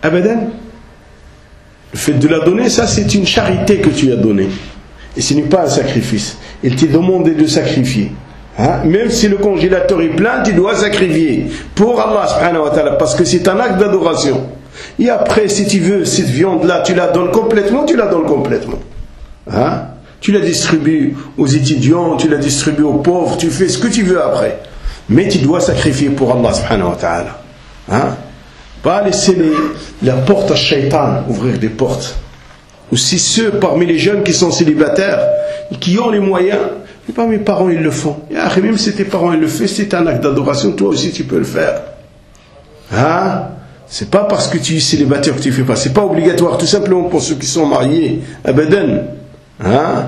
Abadan. Le fait de la donner, ça c'est une charité que tu as donnée. Et ce n'est pas un sacrifice. Il t'a demandé de sacrifier. Hein? Même si le congélateur est plein, tu dois sacrifier pour Allah subhanahu wa ta'ala, parce que c'est un acte d'adoration. Et après, si tu veux, cette viande-là, tu la donnes complètement, tu la donnes complètement. Hein? Tu la distribues aux étudiants, tu la distribues aux pauvres, tu fais ce que tu veux après. Mais tu dois sacrifier pour Allah subhanahu wa ta'ala. Hein? Pas laisser les, la porte à shaitan, ouvrir des portes. Aussi ceux parmi les jeunes qui sont célibataires, qui ont les moyens, et pas mes parents ils le font. Et même si tes parents ils le font, c'est un acte d'adoration, toi aussi tu peux le faire. Hein? C'est pas parce que tu es célibataire que tu ne fais pas. C'est pas obligatoire, tout simplement pour ceux qui sont mariés. Abadan. Hein?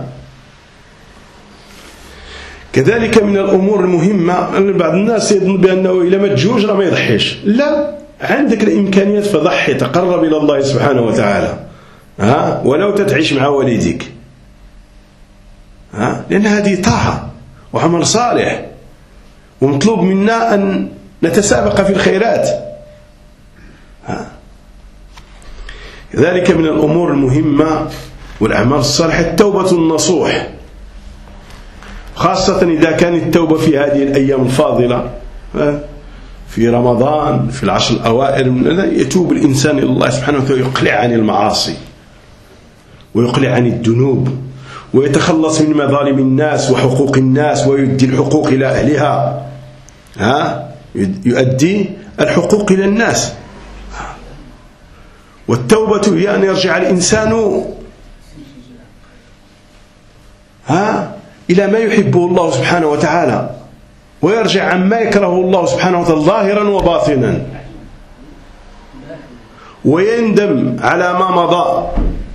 كذلك من الأمور المهمة أن بعض الناس يظن بأنه إذا ما تجوج راه ما يضحيش. لا، عندك الإمكانيات فضحي، تقرب إلى الله سبحانه وتعالى. ها؟ ولو تتعيش مع والديك. ها؟ لأن هذه طاعة وعمل صالح، ومطلوب منا أن نتسابق في الخيرات. ها؟ كذلك من الأمور المهمة والأعمال الصالحة التوبة النصوح، خاصة إذا كانت التوبة في هذه الأيام الفاضلة، في رمضان، في العشر الأوائل، يتوب الإنسان إلى الله سبحانه وتعالى، يقلع عن المعاصي ويقلع عن الذنوب ويتخلص من مظالم الناس وحقوق الناس ويؤدي الحقوق إلى أهلها. ها؟ يؤدي الحقوق إلى الناس. والتوبة هي أن يرجع الإنسان ها إلى ما يحبه الله سبحانه وتعالى، ويرجع عما يكرهه الله سبحانه وتعالى ظاهرا وباطنا، ويندم على ما مضى،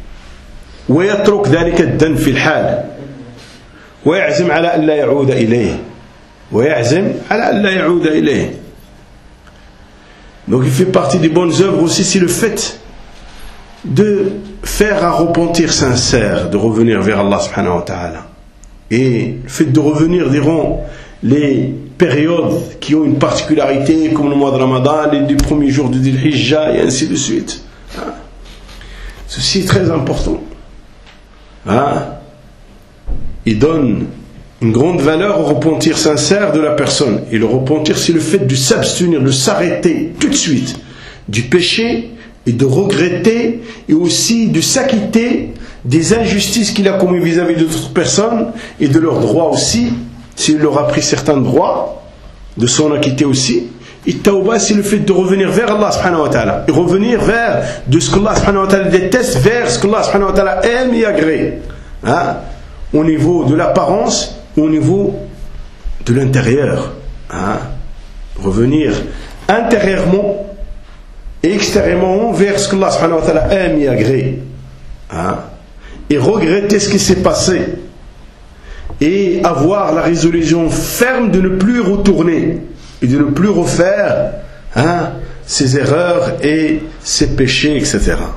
ويترك ذلك الذنب في الحال، ويعزم على أن لا يعود إليه ويعزم على أن لا يعود إليه. Donc il fait partie des bonnes œuvres aussi, c'est le fait de faire un repentir sincère, de revenir vers Allah subhanahu wa ta'ala. Et le fait de revenir durant les périodes qui ont une particularité, comme le mois de Ramadan, les deux premiers jours de Dhul Hijjah, et ainsi de suite. Ceci est très important. Hein? Il donne une grande valeur au repentir sincère de la personne. Et le repentir, c'est le fait de s'abstenir, de s'arrêter tout de suite du péché et de regretter, et aussi de s'acquitter des injustices qu'il a commises vis-à-vis d'autres personnes et de leurs droits aussi, s'il leur a pris certains droits, de s'en acquitter aussi. Et tawbah, c'est le fait de revenir vers Allah subhanahu wa ta'ala, et revenir vers de ce que Allah subhanahu wa ta'ala déteste vers ce que Allah subhanahu wa ta'ala aime et agrée, hein? Au niveau de l'apparence, au niveau de l'intérieur, hein? Revenir intérieurement et extérieurement vers ce que Allah subhanahu wa ta'ala aime et agrée, hein? Et regretter ce qui s'est passé et avoir la résolution ferme de ne plus retourner et de ne plus refaire, hein, ses erreurs et ses péchés, et cetera.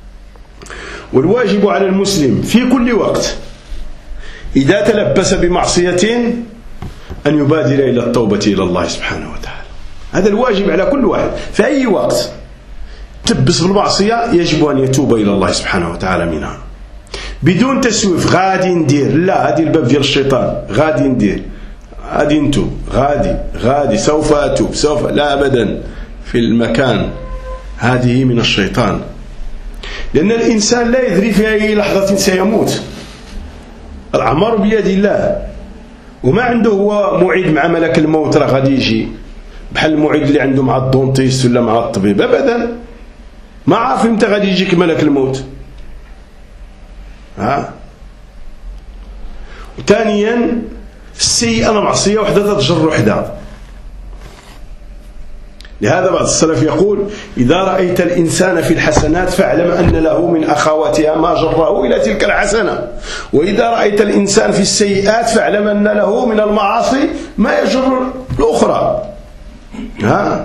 والواجب على المسلم في كل وقت إذا تلبس بمعصية أن يبادر إلى التوبة إلى الله سبحانه وتعالى. هذا الواجب على كل واحد في أي وقت تلبس بالمعصية، يجب أن يتوب إلى الله سبحانه وتعالى منها بدون تسويف. غادي ندير، لا، هذه الباب ديال الشيطان، غادي ندير، غادي نتوب، غادي غادي سوف أتوب، سوف، لا أبدا، في المكان، هذه من الشيطان، لأن الإنسان لا يدري في أي لحظة سيموت. الأعمار بيد الله، وما عنده هو موعد مع ملك الموت راه غادي يجي، بحال الموعد اللي عنده مع الدونتيست ولا مع الطبيب، أبدا ما عارف امتى غادي يجيك ملك الموت. ها؟ ثانيا السيئة معصية وحدة تجر وحدة. لهذا بعض السلف يقول: إذا رأيت الإنسان في الحسنات فاعلم أن له من أخواتها ما جره إلى تلك الحسنة، وإذا رأيت الإنسان في السيئات فاعلم أن له من المعاصي ما يجر الأخرى. ها؟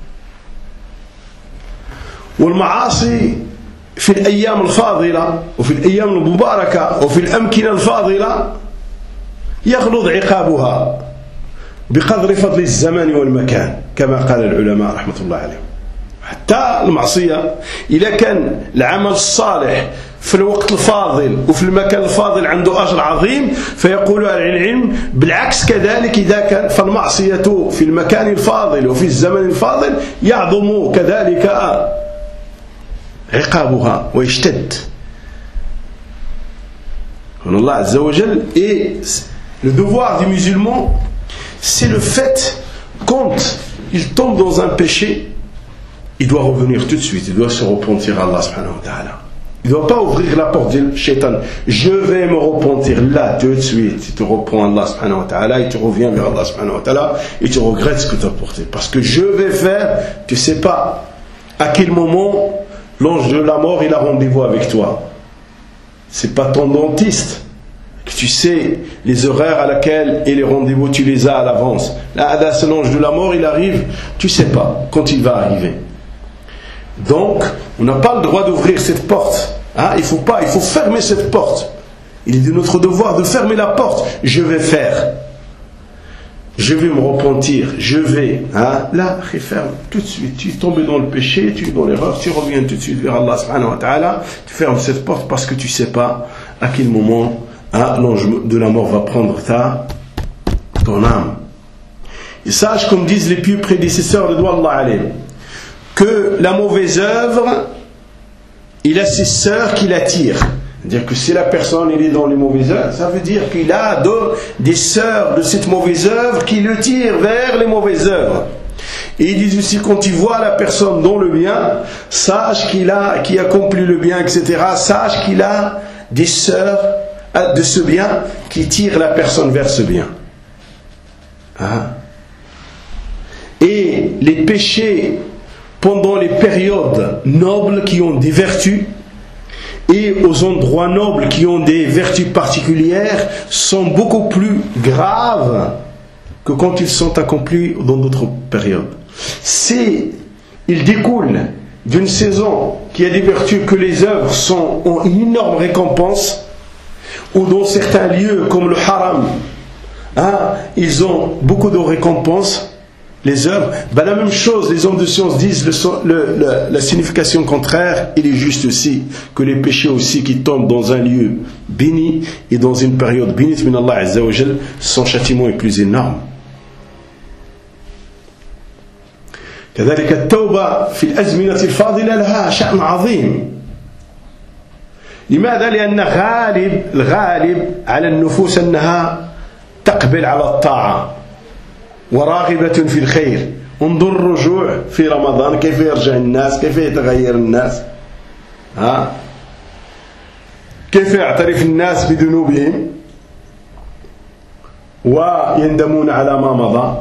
والمعاصي في الأيام الفاضلة وفي الأيام المباركة وفي الأمكنة الفاضلة يغلظ عقابها بقدر فضل الزمان والمكان، كما قال العلماء رحمة الله عليهم. حتى المعصية إذا كان العمل الصالح في الوقت الفاضل وفي المكان الفاضل عنده أجر عظيم، فيقول أهل العلم بالعكس كذلك إذا كان فالمعصية في المكان الفاضل وفي الزمن الفاضل يعظم كذلك عقابها ويشتد. Allah Azza wa Jal, et le devoir du musulman, c'est le fait, quand il tombe dans un péché, il doit revenir tout de suite, il doit se repentir à Allah subhanahu wa ta'ala. Il ne doit pas ouvrir la porte du shaitan. Je vais me repentir là, tout de suite. Il te reprend Allah subhanahu wa ta'ala, il te revient vers Allah subhanahu wa ta'ala, et tu regrettes ce que tu as porté. Parce que je vais faire, tu ne sais pas à quel moment l'ange de la mort il a rendez-vous avec toi. C'est pas ton dentiste que tu sais les horaires à laquelle et les rendez-vous tu les as à l'avance. Là, c'est l'ange de la mort, il arrive, tu sais pas quand il va arriver. Donc, on n'a pas le droit d'ouvrir cette porte. Hein? Il faut pas, il faut fermer cette porte. Il est de notre devoir de fermer la porte. Je vais faire. Je vais me repentir. Je vais. Hein? Là, ferme tout de suite. Tu es tombé dans le péché, tu es dans l'erreur, tu reviens tout de suite vers Allah subhanahu wa ta'ala. Tu fermes cette porte parce que tu sais pas à quel moment hein, l'ange de la mort va prendre ta, ton âme. Et sache, comme disent les pieux prédécesseurs de Allah alayhi, que la mauvaise œuvre, il a ses sœurs qui l'attirent. C'est-à-dire que si la personne elle est dans les mauvaises œuvres, ça veut dire qu'il a des sœurs de cette mauvaise œuvre qui le tirent vers les mauvaises œuvres. Et ils disent aussi, quand tu vois la personne dans le bien, sache qu'il a, qui accomplit le bien, et cetera, sache qu'il a des sœurs de ce bien qui tirent la personne vers ce bien. Hein? Et les péchés pendant les périodes nobles qui ont des vertus et aux endroits nobles qui ont des vertus particulières sont beaucoup plus graves que quand ils sont accomplis dans d'autres périodes. C'est, il découle d'une saison qui a des vertus que les œuvres sont, ont une énorme récompense, ou dans certains lieux comme le haram, hein, ils ont beaucoup de récompenses. Les œuvres, ben la même chose, les hommes de science disent le, le, le, la signification contraire. Il est juste aussi que les péchés aussi qui tombent dans un lieu béni et dans une période bénite min Allah Azza wa Jal, son châtiment est plus énorme. كذلك التوبة في الأزمنة الفاضلة لها شأن عظيم. لماذا؟ لأن غالب الغالب على النفوس أنها تقبل على الطاعة وراغبة في الخير. انظر الرجوع في رمضان كيف يرجع الناس، كيف يتغير الناس، ها؟ كيف يعترف الناس بذنوبهم ويندمون على ما مضى.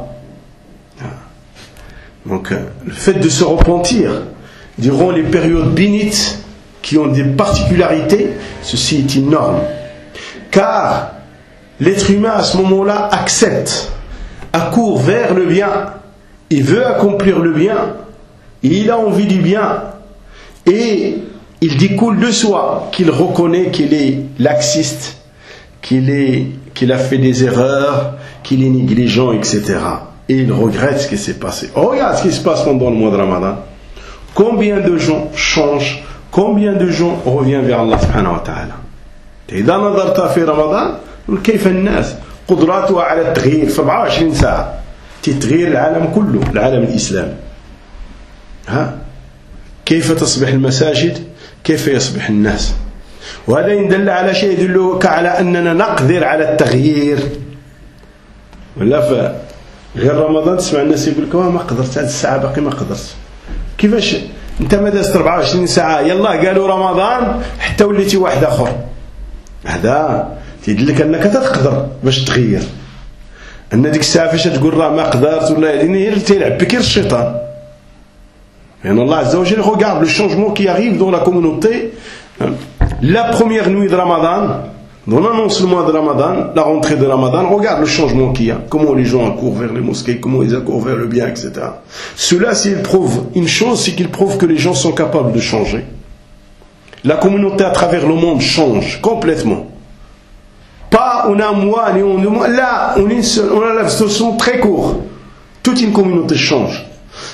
Donc le fait de se repentir durant les périodes bénites qui ont des particularités, ceci est énorme, car l'être humain à ce moment-là accepte, accourt vers le bien, il veut accomplir le bien, il a envie du bien, et il découle de soi qu'il reconnaît qu'il est laxiste, qu'il est, qu'il a fait des erreurs, qu'il est négligent, et cetera. Et il regrette ce qui s'est passé. Oh, regarde ce qui se passe pendant le mois de Ramadan. Combien de gens changent, combien de gens reviennent vers Allah subhanahu wa ta'ala. إذا نظرت في رمضان كيف الناس قدراتها على التغيير في أربعة وعشرين ساعة تغيير العالم كله، العالم الإسلامي. ها؟ كيف تصبح المساجد؟ كيف يصبح الناس؟ وهذا يدل على شيء يدلك على أننا نقدر على التغيير. ولا ف غير رمضان تسمع الناس يقول لك ما قدرت هذه الساعة باقي ما قدرت. كيفاش أنت ما دازت أربعة وعشرين ساعة يلا قالوا رمضان حتى وليتي واحد آخر. هذا تيدلك أنك تقدر باش تغير. أن ديك الساعة فاش تقول راه ما قدرت ولا يعني هي اللي تيلعب بك الشيطان. يعني Allah Azza wa Jal regarde le changement qui arrive dans la communauté. La première nuit de Ramadan, on annonce le mois de Ramadan, la rentrée de Ramadan, regarde le changement qu'il y a, comment les gens accourent vers les mosquées, comment ils accourent vers le bien, et cetera. Cela, s'il prouve une chose, c'est qu'il prouve que les gens sont capables de changer. La communauté à travers le monde change complètement. Pas on a un mois, ni on a un mois. Là, on, est seul, on a la situation très courte. Toute une communauté change.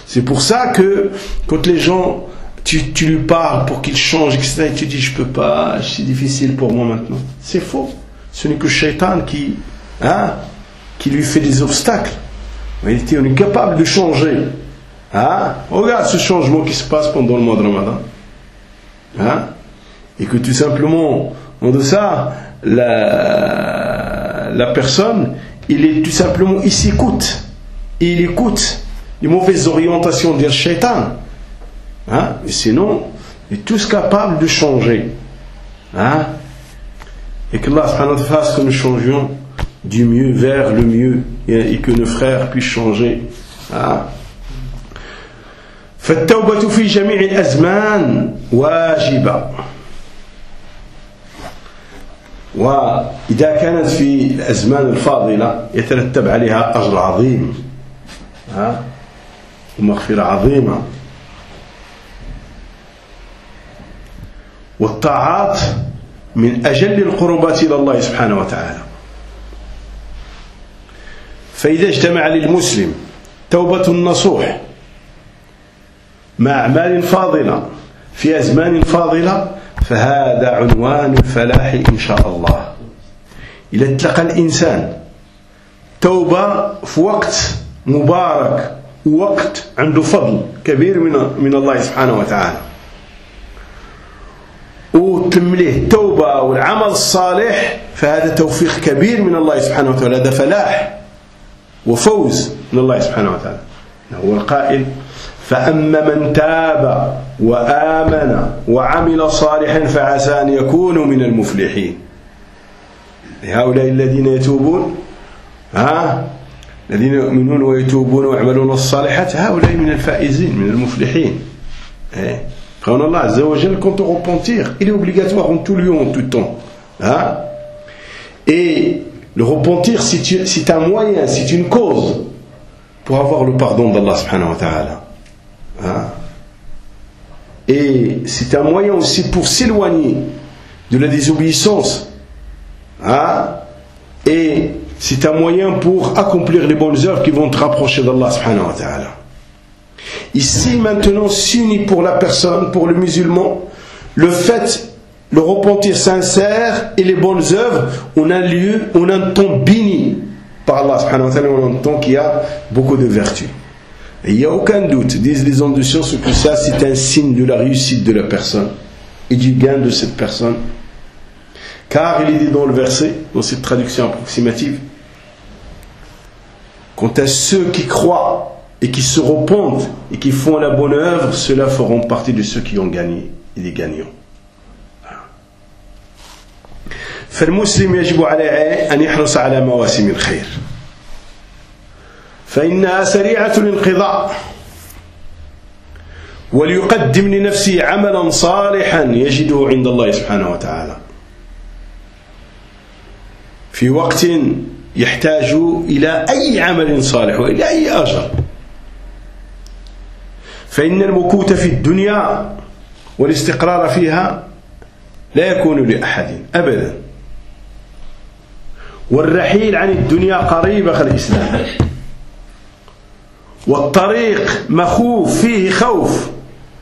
C'est pour ça que quand les gens, tu, tu lui parles pour qu'il change, et cetera, et tu dis je peux pas, c'est difficile pour moi maintenant. C'est faux. Ce n'est que Shaitan qui, hein, qui lui fait des obstacles. En réalité, on est capable de changer. Hein? Regarde ce changement qui se passe pendant le mois de Ramadan. Hein? Et que tout simplement, en de ça, la, la personne, il est tout simplement, il s'écoute. Et il écoute les mauvaises orientations du Shaitan. Hein? Et sinon, il est tous capables de changer. Hein? Et que Allah subhanahu wa ta'ala fasse que nous changions du mieux vers le mieux et que nos frères puissent changer. Hein? فالتوبة في جميع الأزمان واجبة، وإذا كانت في الأزمان الفاضلة يترتب عليها أجر عظيم ها ومغفرة عظيمة، والطاعات من أجل القربات إلى الله سبحانه وتعالى. فإذا اجتمع للمسلم توبة النصوح مع أعمال فاضلة في أزمان فاضلة فهذا عنوان الفلاح إن شاء الله. إذا تلقى الإنسان توبة في وقت مبارك ووقت عنده فضل كبير من من الله سبحانه وتعالى، وتمليه التوبة والعمل الصالح، فهذا توفيق كبير من الله سبحانه وتعالى، هذا فلاح وفوز من الله سبحانه وتعالى. هو القائل فأما من تاب وآمن وعمل صالحا فعسى أن يكونوا من المفلحين. هؤلاء الذين يتوبون ها الذين يؤمنون ويتوبون ويعملون الصالحات هؤلاء من الفائزين من المفلحين. Quand Allah Azza wa Jal, quand on repentir, il est obligatoire en tout lieu, en tout temps. Hein? Et le repentir, c'est un moyen, c'est une cause pour avoir le pardon d'Allah subhanahu wa ta'ala. Hein? Et c'est un moyen aussi pour s'éloigner de la désobéissance. Hein? Et c'est un moyen pour accomplir les bonnes œuvres qui vont te rapprocher d'Allah subhanahu wa ta'ala. Ici maintenant s'unit pour la personne, pour le musulman, le fait, le repentir sincère et les bonnes œuvres, on a un lieu, on a un temps béni par Allah subhanahu wa ta'ala, on a un temps qui a beaucoup de vertus. Et il n'y a aucun doute, disent les hommes de science, que ça c'est un signe de la réussite de la personne et du gain de cette personne. Car il est dit dans le verset, dans cette traduction approximative, quant à ceux qui croient et qui se repentent et qui font la bonne œuvre, ceux-là feront partie de ceux qui ont gagné et des gagnants. فالمسلم يجب عليه أن يحرص على مواسم الخير فإنها سريعة الانقضاء، وليقدم لنفسه عملا صالحا يجده عند الله سبحانه وتعالى في وقت يحتاج إلى أي عمل صالح وإلى أي أجر. فإن المكوث في الدنيا والاستقرار فيها لا يكون لأحد أبدا، والرحيل عن الدنيا قريب أخي الإسلام، والطريق مخوف فيه خوف،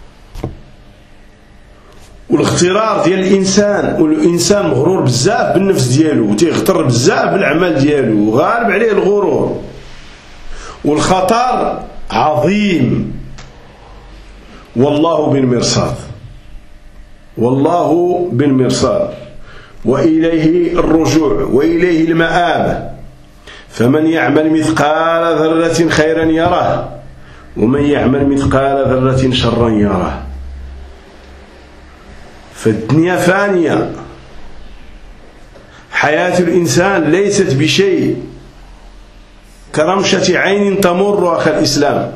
والاغترار ديال الإنسان، والإنسان مغرور بزاف بالنفس ديالو وتيغتر بزاف بالأعمال ديالو وغالب عليه الغرور، والخطر عظيم. والله بالمرصاد، والله بالمرصاد، وإليه الرجوع وإليه المآب. فمن يعمل مثقال ذرة خيرا يره، ومن يعمل مثقال ذرة شرا يره. فالدنيا فانية، حياة الإنسان ليست بشيء، كرمشة عين تمر أخي الإسلام،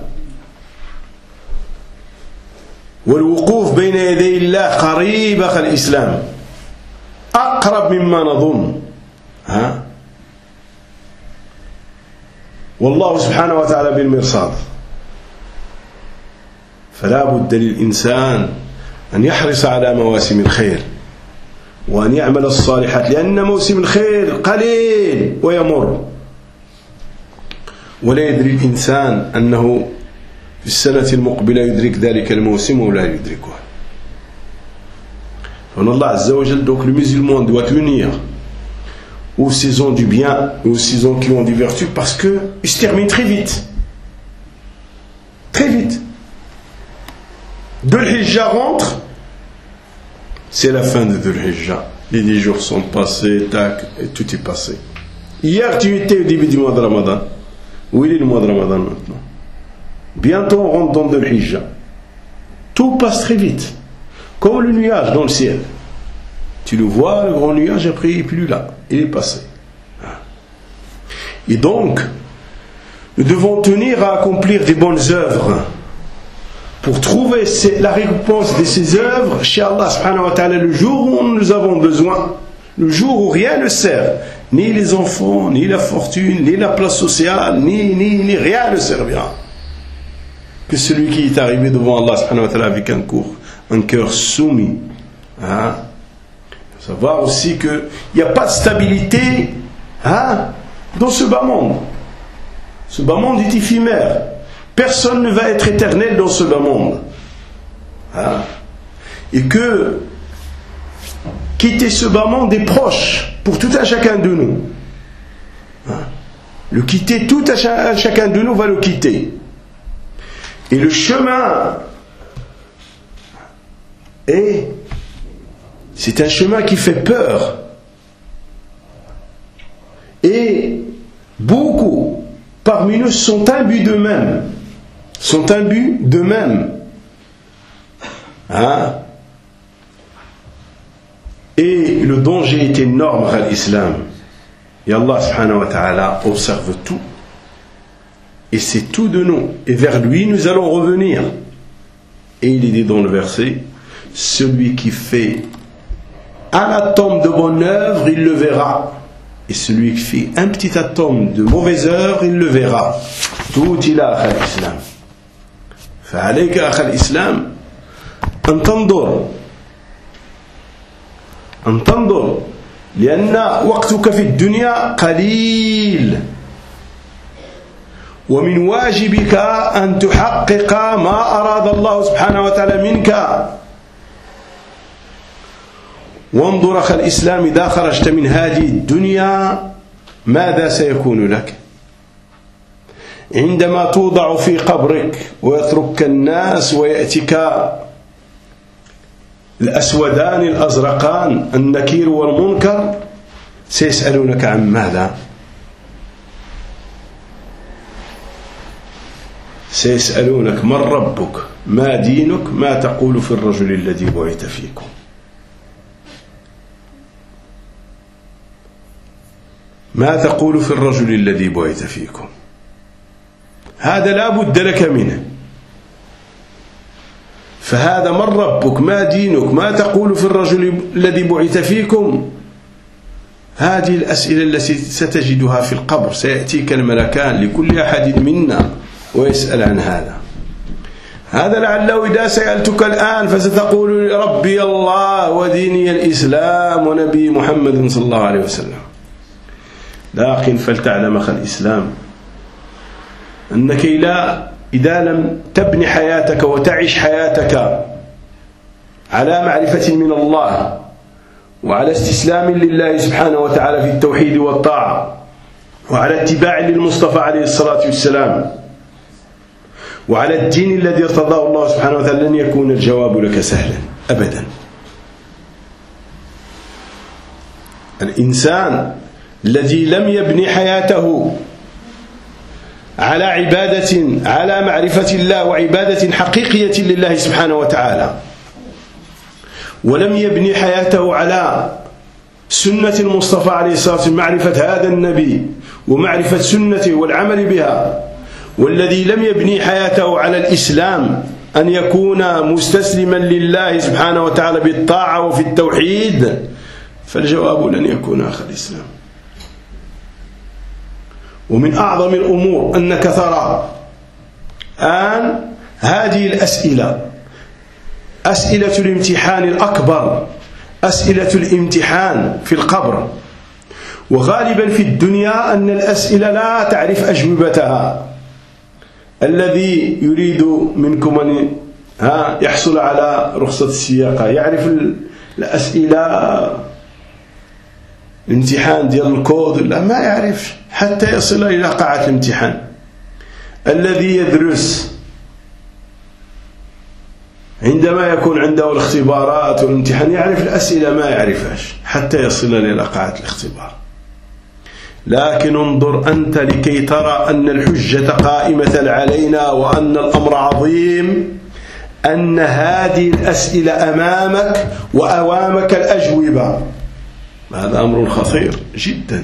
والوقوف بين يدي الله قريب أخي الإسلام، أقرب مما نظن. ها؟ والله سبحانه وتعالى بالمرصاد. فلا بد للإنسان أن يحرص على مواسم الخير وأن يعمل الصالحات، لأن موسم الخير قليل ويمر، ولا يدري الإنسان أنه في السنة المقبلة يدرك ذلك الموسم ولا يدركه. Allah Azza wa Jal, donc le musulman doit tenir aux saisons du bien et aux saisons qui ont des vertus, parce que ils se terminent très vite. Très vite. Dhul Hijjah rentre, c'est la fin de Dhul Hijjah. Les dix jours sont passés, tac, et tout est passé. Hier, tu étais au début du mois de Ramadan. Où est le mois de Ramadan maintenant? Bientôt, on rentre dans Dhul Hijjah. Tout passe très vite. Comme le nuage dans le ciel. Tu le vois, le grand nuage, après il n'est plus là. Il est passé. Et donc, nous devons tenir à accomplir des bonnes œuvres pour trouver la récompense de ces œuvres chez Allah subhanahu wa ta'ala le jour où nous avons besoin, le jour où rien ne sert, ni les enfants, ni la fortune, ni la place sociale, ni, ni, ni rien ne servira. Que celui qui est arrivé devant Allah subhanahu wa ta'ala avec un cours, un cœur soumis. Hein? Il faut savoir aussi qu'il n'y a pas de stabilité hein, dans ce bas monde. Ce bas monde est éphémère. Personne ne va être éternel dans ce bas monde. Hein? Et que quitter ce bas monde est proche pour tout un chacun de nous. Hein? Le quitter, tout un chacun de nous va le quitter. Et le chemin et c'est un chemin qui fait peur. Et beaucoup parmi nous sont imbus d'eux-mêmes. Sont imbus d'eux-mêmes. Hein? Et le danger est énorme à l'islam. Et Allah subhanahu wa ta'ala observe tout. Et c'est tout de nous. Et vers lui nous allons revenir. Et il est dit dans le verset, celui qui fait un atome de bonne œuvre, il le verra. Et celui qui fait un petit atome de mauvaise œuvre, il le verra. Tout il a à l'islam. فعليك أخي الإسلام أن تنظر أن تنظر لأن وقتك في الدنيا قليل ومن واجبك أن تحقق ما أراد الله سبحانه وتعالى منك. وانظر أخي الإسلام إذا خرجت من هذه الدنيا ماذا سيكون لك عندما توضع في قبرك ويتركك الناس ويأتيك الأسودان الأزرقان النكير والمنكر سيسألونك عن ماذا؟ سيسألونك من ربك ما دينك ما تقول في الرجل الذي بعث فيكم. ما تقول في الرجل الذي بعث فيكم. هذا لا بد لك منه. فهذا من ربك ما دينك ما تقول في الرجل الذي بعث فيكم. هذه الأسئلة التي ستجدها في القبر سيأتيك الملكان لكل أحد منا ويسأل عن هذا. هذا لعله إذا سألتك الآن فستقول ربي الله وديني الإسلام ونبي محمد صلى الله عليه وسلم. لكن فلتعلم أخي الإسلام أنك لا إذا لم تبني حياتك وتعيش حياتك على معرفة من الله وعلى استسلام لله سبحانه وتعالى في التوحيد والطاعة وعلى اتباع للمصطفى عليه الصلاة والسلام وعلى الدين الذي ارتضاه الله سبحانه وتعالى لن يكون الجواب لك سهلا أبدا. الإنسان الذي لم يبني حياته على عبادة على معرفة الله وعبادة حقيقية لله سبحانه وتعالى ولم يبني حياته على سنة المصطفى عليه الصلاة والسلام معرفة هذا النبي ومعرفة سنته والعمل بها والذي لم يبني حياته على الإسلام أن يكون مستسلما لله سبحانه وتعالى بالطاعة وفي التوحيد فالجواب لن يكون أخي الإسلام. ومن أعظم الأمور أنك ترى الآن هذه الأسئلة أسئلة الامتحان الأكبر أسئلة الامتحان في القبر. وغالبا في الدنيا أن الأسئلة لا تعرف أجوبتها الذي يريد منكم أن ها يحصل على رخصة السياقة يعرف الأسئلة الامتحان ديال الكود لا ما يعرف حتى يصل إلى قاعة الامتحان. الذي يدرس عندما يكون عنده الاختبارات والامتحان يعرف الأسئلة ما يعرفهاش حتى يصل إلى قاعة الاختبار. لكن انظر أنت لكي ترى أن الحجة قائمة علينا وأن الأمر عظيم، أن هذه الأسئلة أمامك وأوامك الأجوبة. هذا أمر خطير جدا.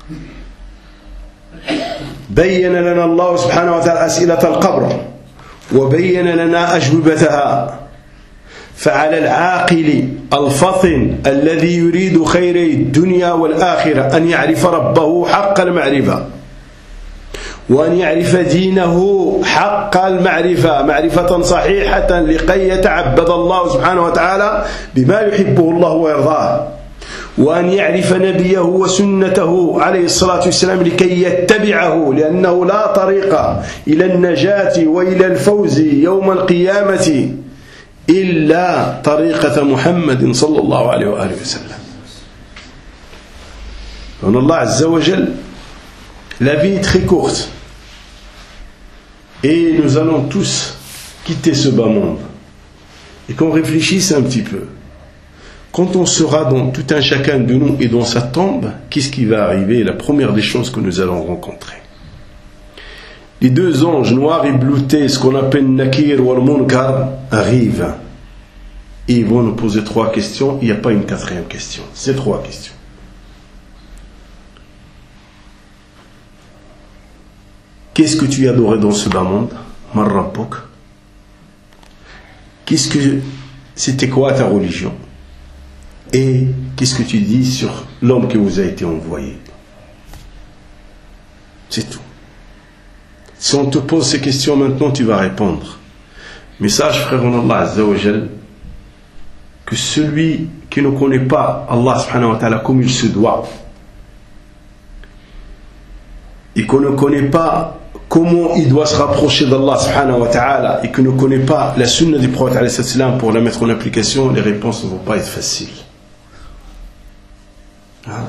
بين لنا الله سبحانه وتعالى أسئلة القبر وبين لنا أجوبتها. فعلى العاقل الفطن الذي يريد خيري الدنيا والآخرة أن يعرف ربه حق المعرفة، وأن يعرف دينه حق المعرفة معرفة صحيحة لكي يتعبد الله سبحانه وتعالى بما يحبه الله ويرضاه، وأن يعرف نبيه وسنته عليه الصلاة والسلام لكي يتبعه، لأنه لا طريق إلى النجاة وإلى الفوز يوم القيامة إلا طريقة محمد صلى الله عليه وآله وسلم. Donc Allah Azza wa Jal, la vie est très courte et nous allons tous quitter ce bas monde. Et qu'on réfléchisse un petit peu. Quand on sera dans tout un chacun de nous et dans sa tombe, qu'est-ce qui va arriver? La première des choses que nous allons rencontrer. Les deux anges noirs et bleutés, ce qu'on appelle Nakir ou Al-Munkar, arrivent. Et ils vont nous poser trois questions. Il n'y a pas une quatrième question. C'est trois questions. Qu'est-ce que tu adorais dans ce bas monde? Mar Rabbuk. Qu'est-ce que c'était quoi ta religion? Et qu'est-ce que tu dis sur l'homme qui vous a été envoyé? C'est tout. Si on te pose ces questions maintenant, tu vas répondre. Mais sache, frère en Allah Azza wa Jal, que celui qui ne connaît pas Allah subhanahu wa ta'ala comme il se doit, et qu'on ne connaît pas comment il doit se rapprocher d'Allah subhanahu wa ta'ala, et qu'il ne connaît pas la sunna du prophète alayhi salam pour la mettre en application, les réponses ne vont pas être faciles. Ah.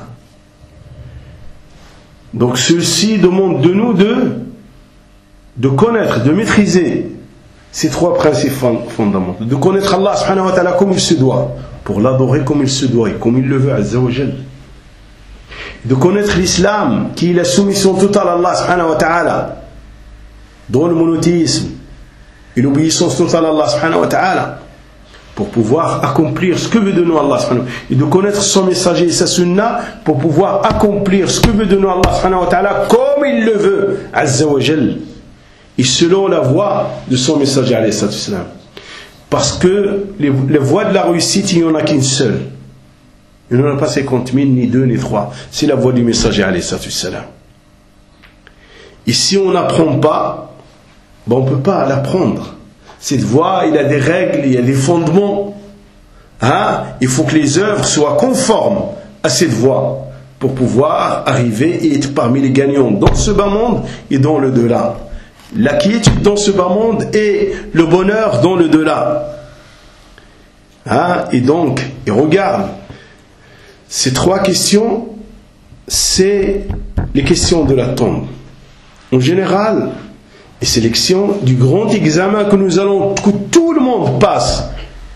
Donc ceci demande de nous de de connaître, de maîtriser ces trois principes fondamentaux, de connaître Allah subhanahu wa ta'ala comme il se doit, pour l'adorer comme il se doit et comme il le veut Azza wa Jal, de connaître l'islam qui est la soumission totale à Allah subhanahu wa ta'ala dans le monothéisme et l'obéissance totale à Allah subhanahu wa ta'ala, pour pouvoir accomplir ce que veut de nous Allah subhanahu wa ta'ala, et de connaître son messager et sa sunna pour pouvoir accomplir ce que veut de nous Allah subhanahu wa ta'ala comme il le veut Azza wa Jal, et selon la voie de son messager alayhi salam. Parce que les, les voies de la réussite, il n'y en a qu'une seule. Il n'y en a pas cinquante mille, ni deux, ni trois. C'est la voie du messager alayhi salam. Et si on n'apprend pas, ben on ne peut pas l'apprendre. Cette voie, il y a des règles, il y a des fondements. Hein? Il faut que les œuvres soient conformes à cette voie pour pouvoir arriver et être parmi les gagnants dans ce bas monde et dans le delà. La quiétude dans ce bas monde et le bonheur dans le delà. Hein? Et donc, et regarde, ces trois questions, c'est les questions de la tombe. En général, et c'est l'élection du grand examen que nous allons, que tout le monde passe.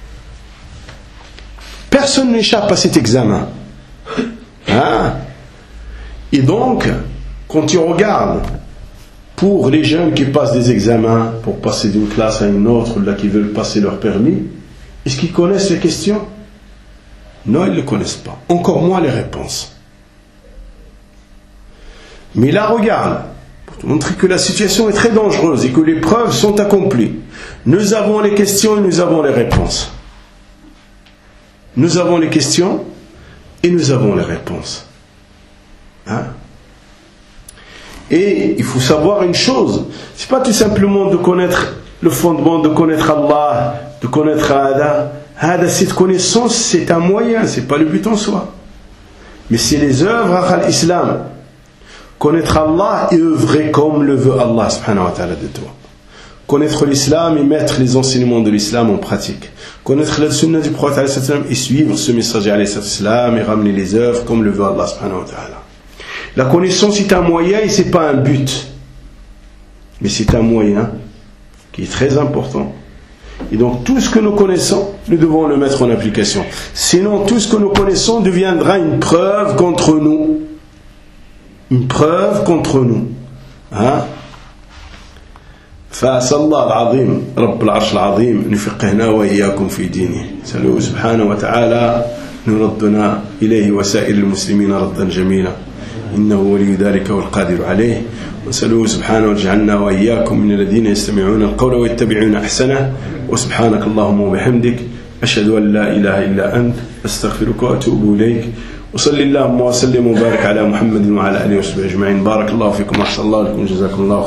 Personne n'échappe à cet examen. Hein? Et donc, quand tu regardes, pour les jeunes qui passent des examens, pour passer d'une classe à une autre, là qui veulent passer leur permis, est-ce qu'ils connaissent les questions? Non, ils ne le connaissent pas. Encore moins les réponses. Mais là, regarde, pour te montrer que la situation est très dangereuse et que les preuves sont accomplies. Nous avons les questions et nous avons les réponses. Nous avons les questions et nous avons les réponses. Hein? Et il faut savoir une chose, c'est pas tout simplement de connaître le fondement, de connaître Allah, de connaître Hada. Hada, cette connaissance, c'est un moyen, c'est pas le but en soi. Mais c'est les œuvres à l'islam. Connaître Allah et œuvrer comme le veut Allah subhanahu wa ta'ala de toi. Connaître l'islam et mettre les enseignements de l'islam en pratique. Connaître la sunna du prophète et suivre ce messager et ramener les œuvres comme le veut Allah subhanahu wa ta'ala. La connaissance est un moyen et ce n'est pas un but. Mais c'est un moyen qui est très important. Et donc tout ce que nous connaissons, nous devons le mettre en application. Sinon tout ce que nous connaissons deviendra une preuve contre nous. Une preuve contre nous. Hein? فأسأل الله العظيم رب العرش العظيم أن يفقهنا وإياكم في دينه. سألوه سبحانه وتعالى نردنا إليه وسائر المسلمين ردا جميلا إنه ولي ذلك والقادر عليه. وسألوه سبحانه وجعلنا وإياكم من الذين يستمعون القول ويتبعون أحسنه. وسبحانك اللهم وبحمدك أشهد أن لا إله إلا أنت أستغفرك وأتوب إليك. وصلى اللهم وسلم وبارك على محمد وعلى آله وصحبه أجمعين. بارك الله فيكم وأحسن الله لكم جزاكم الله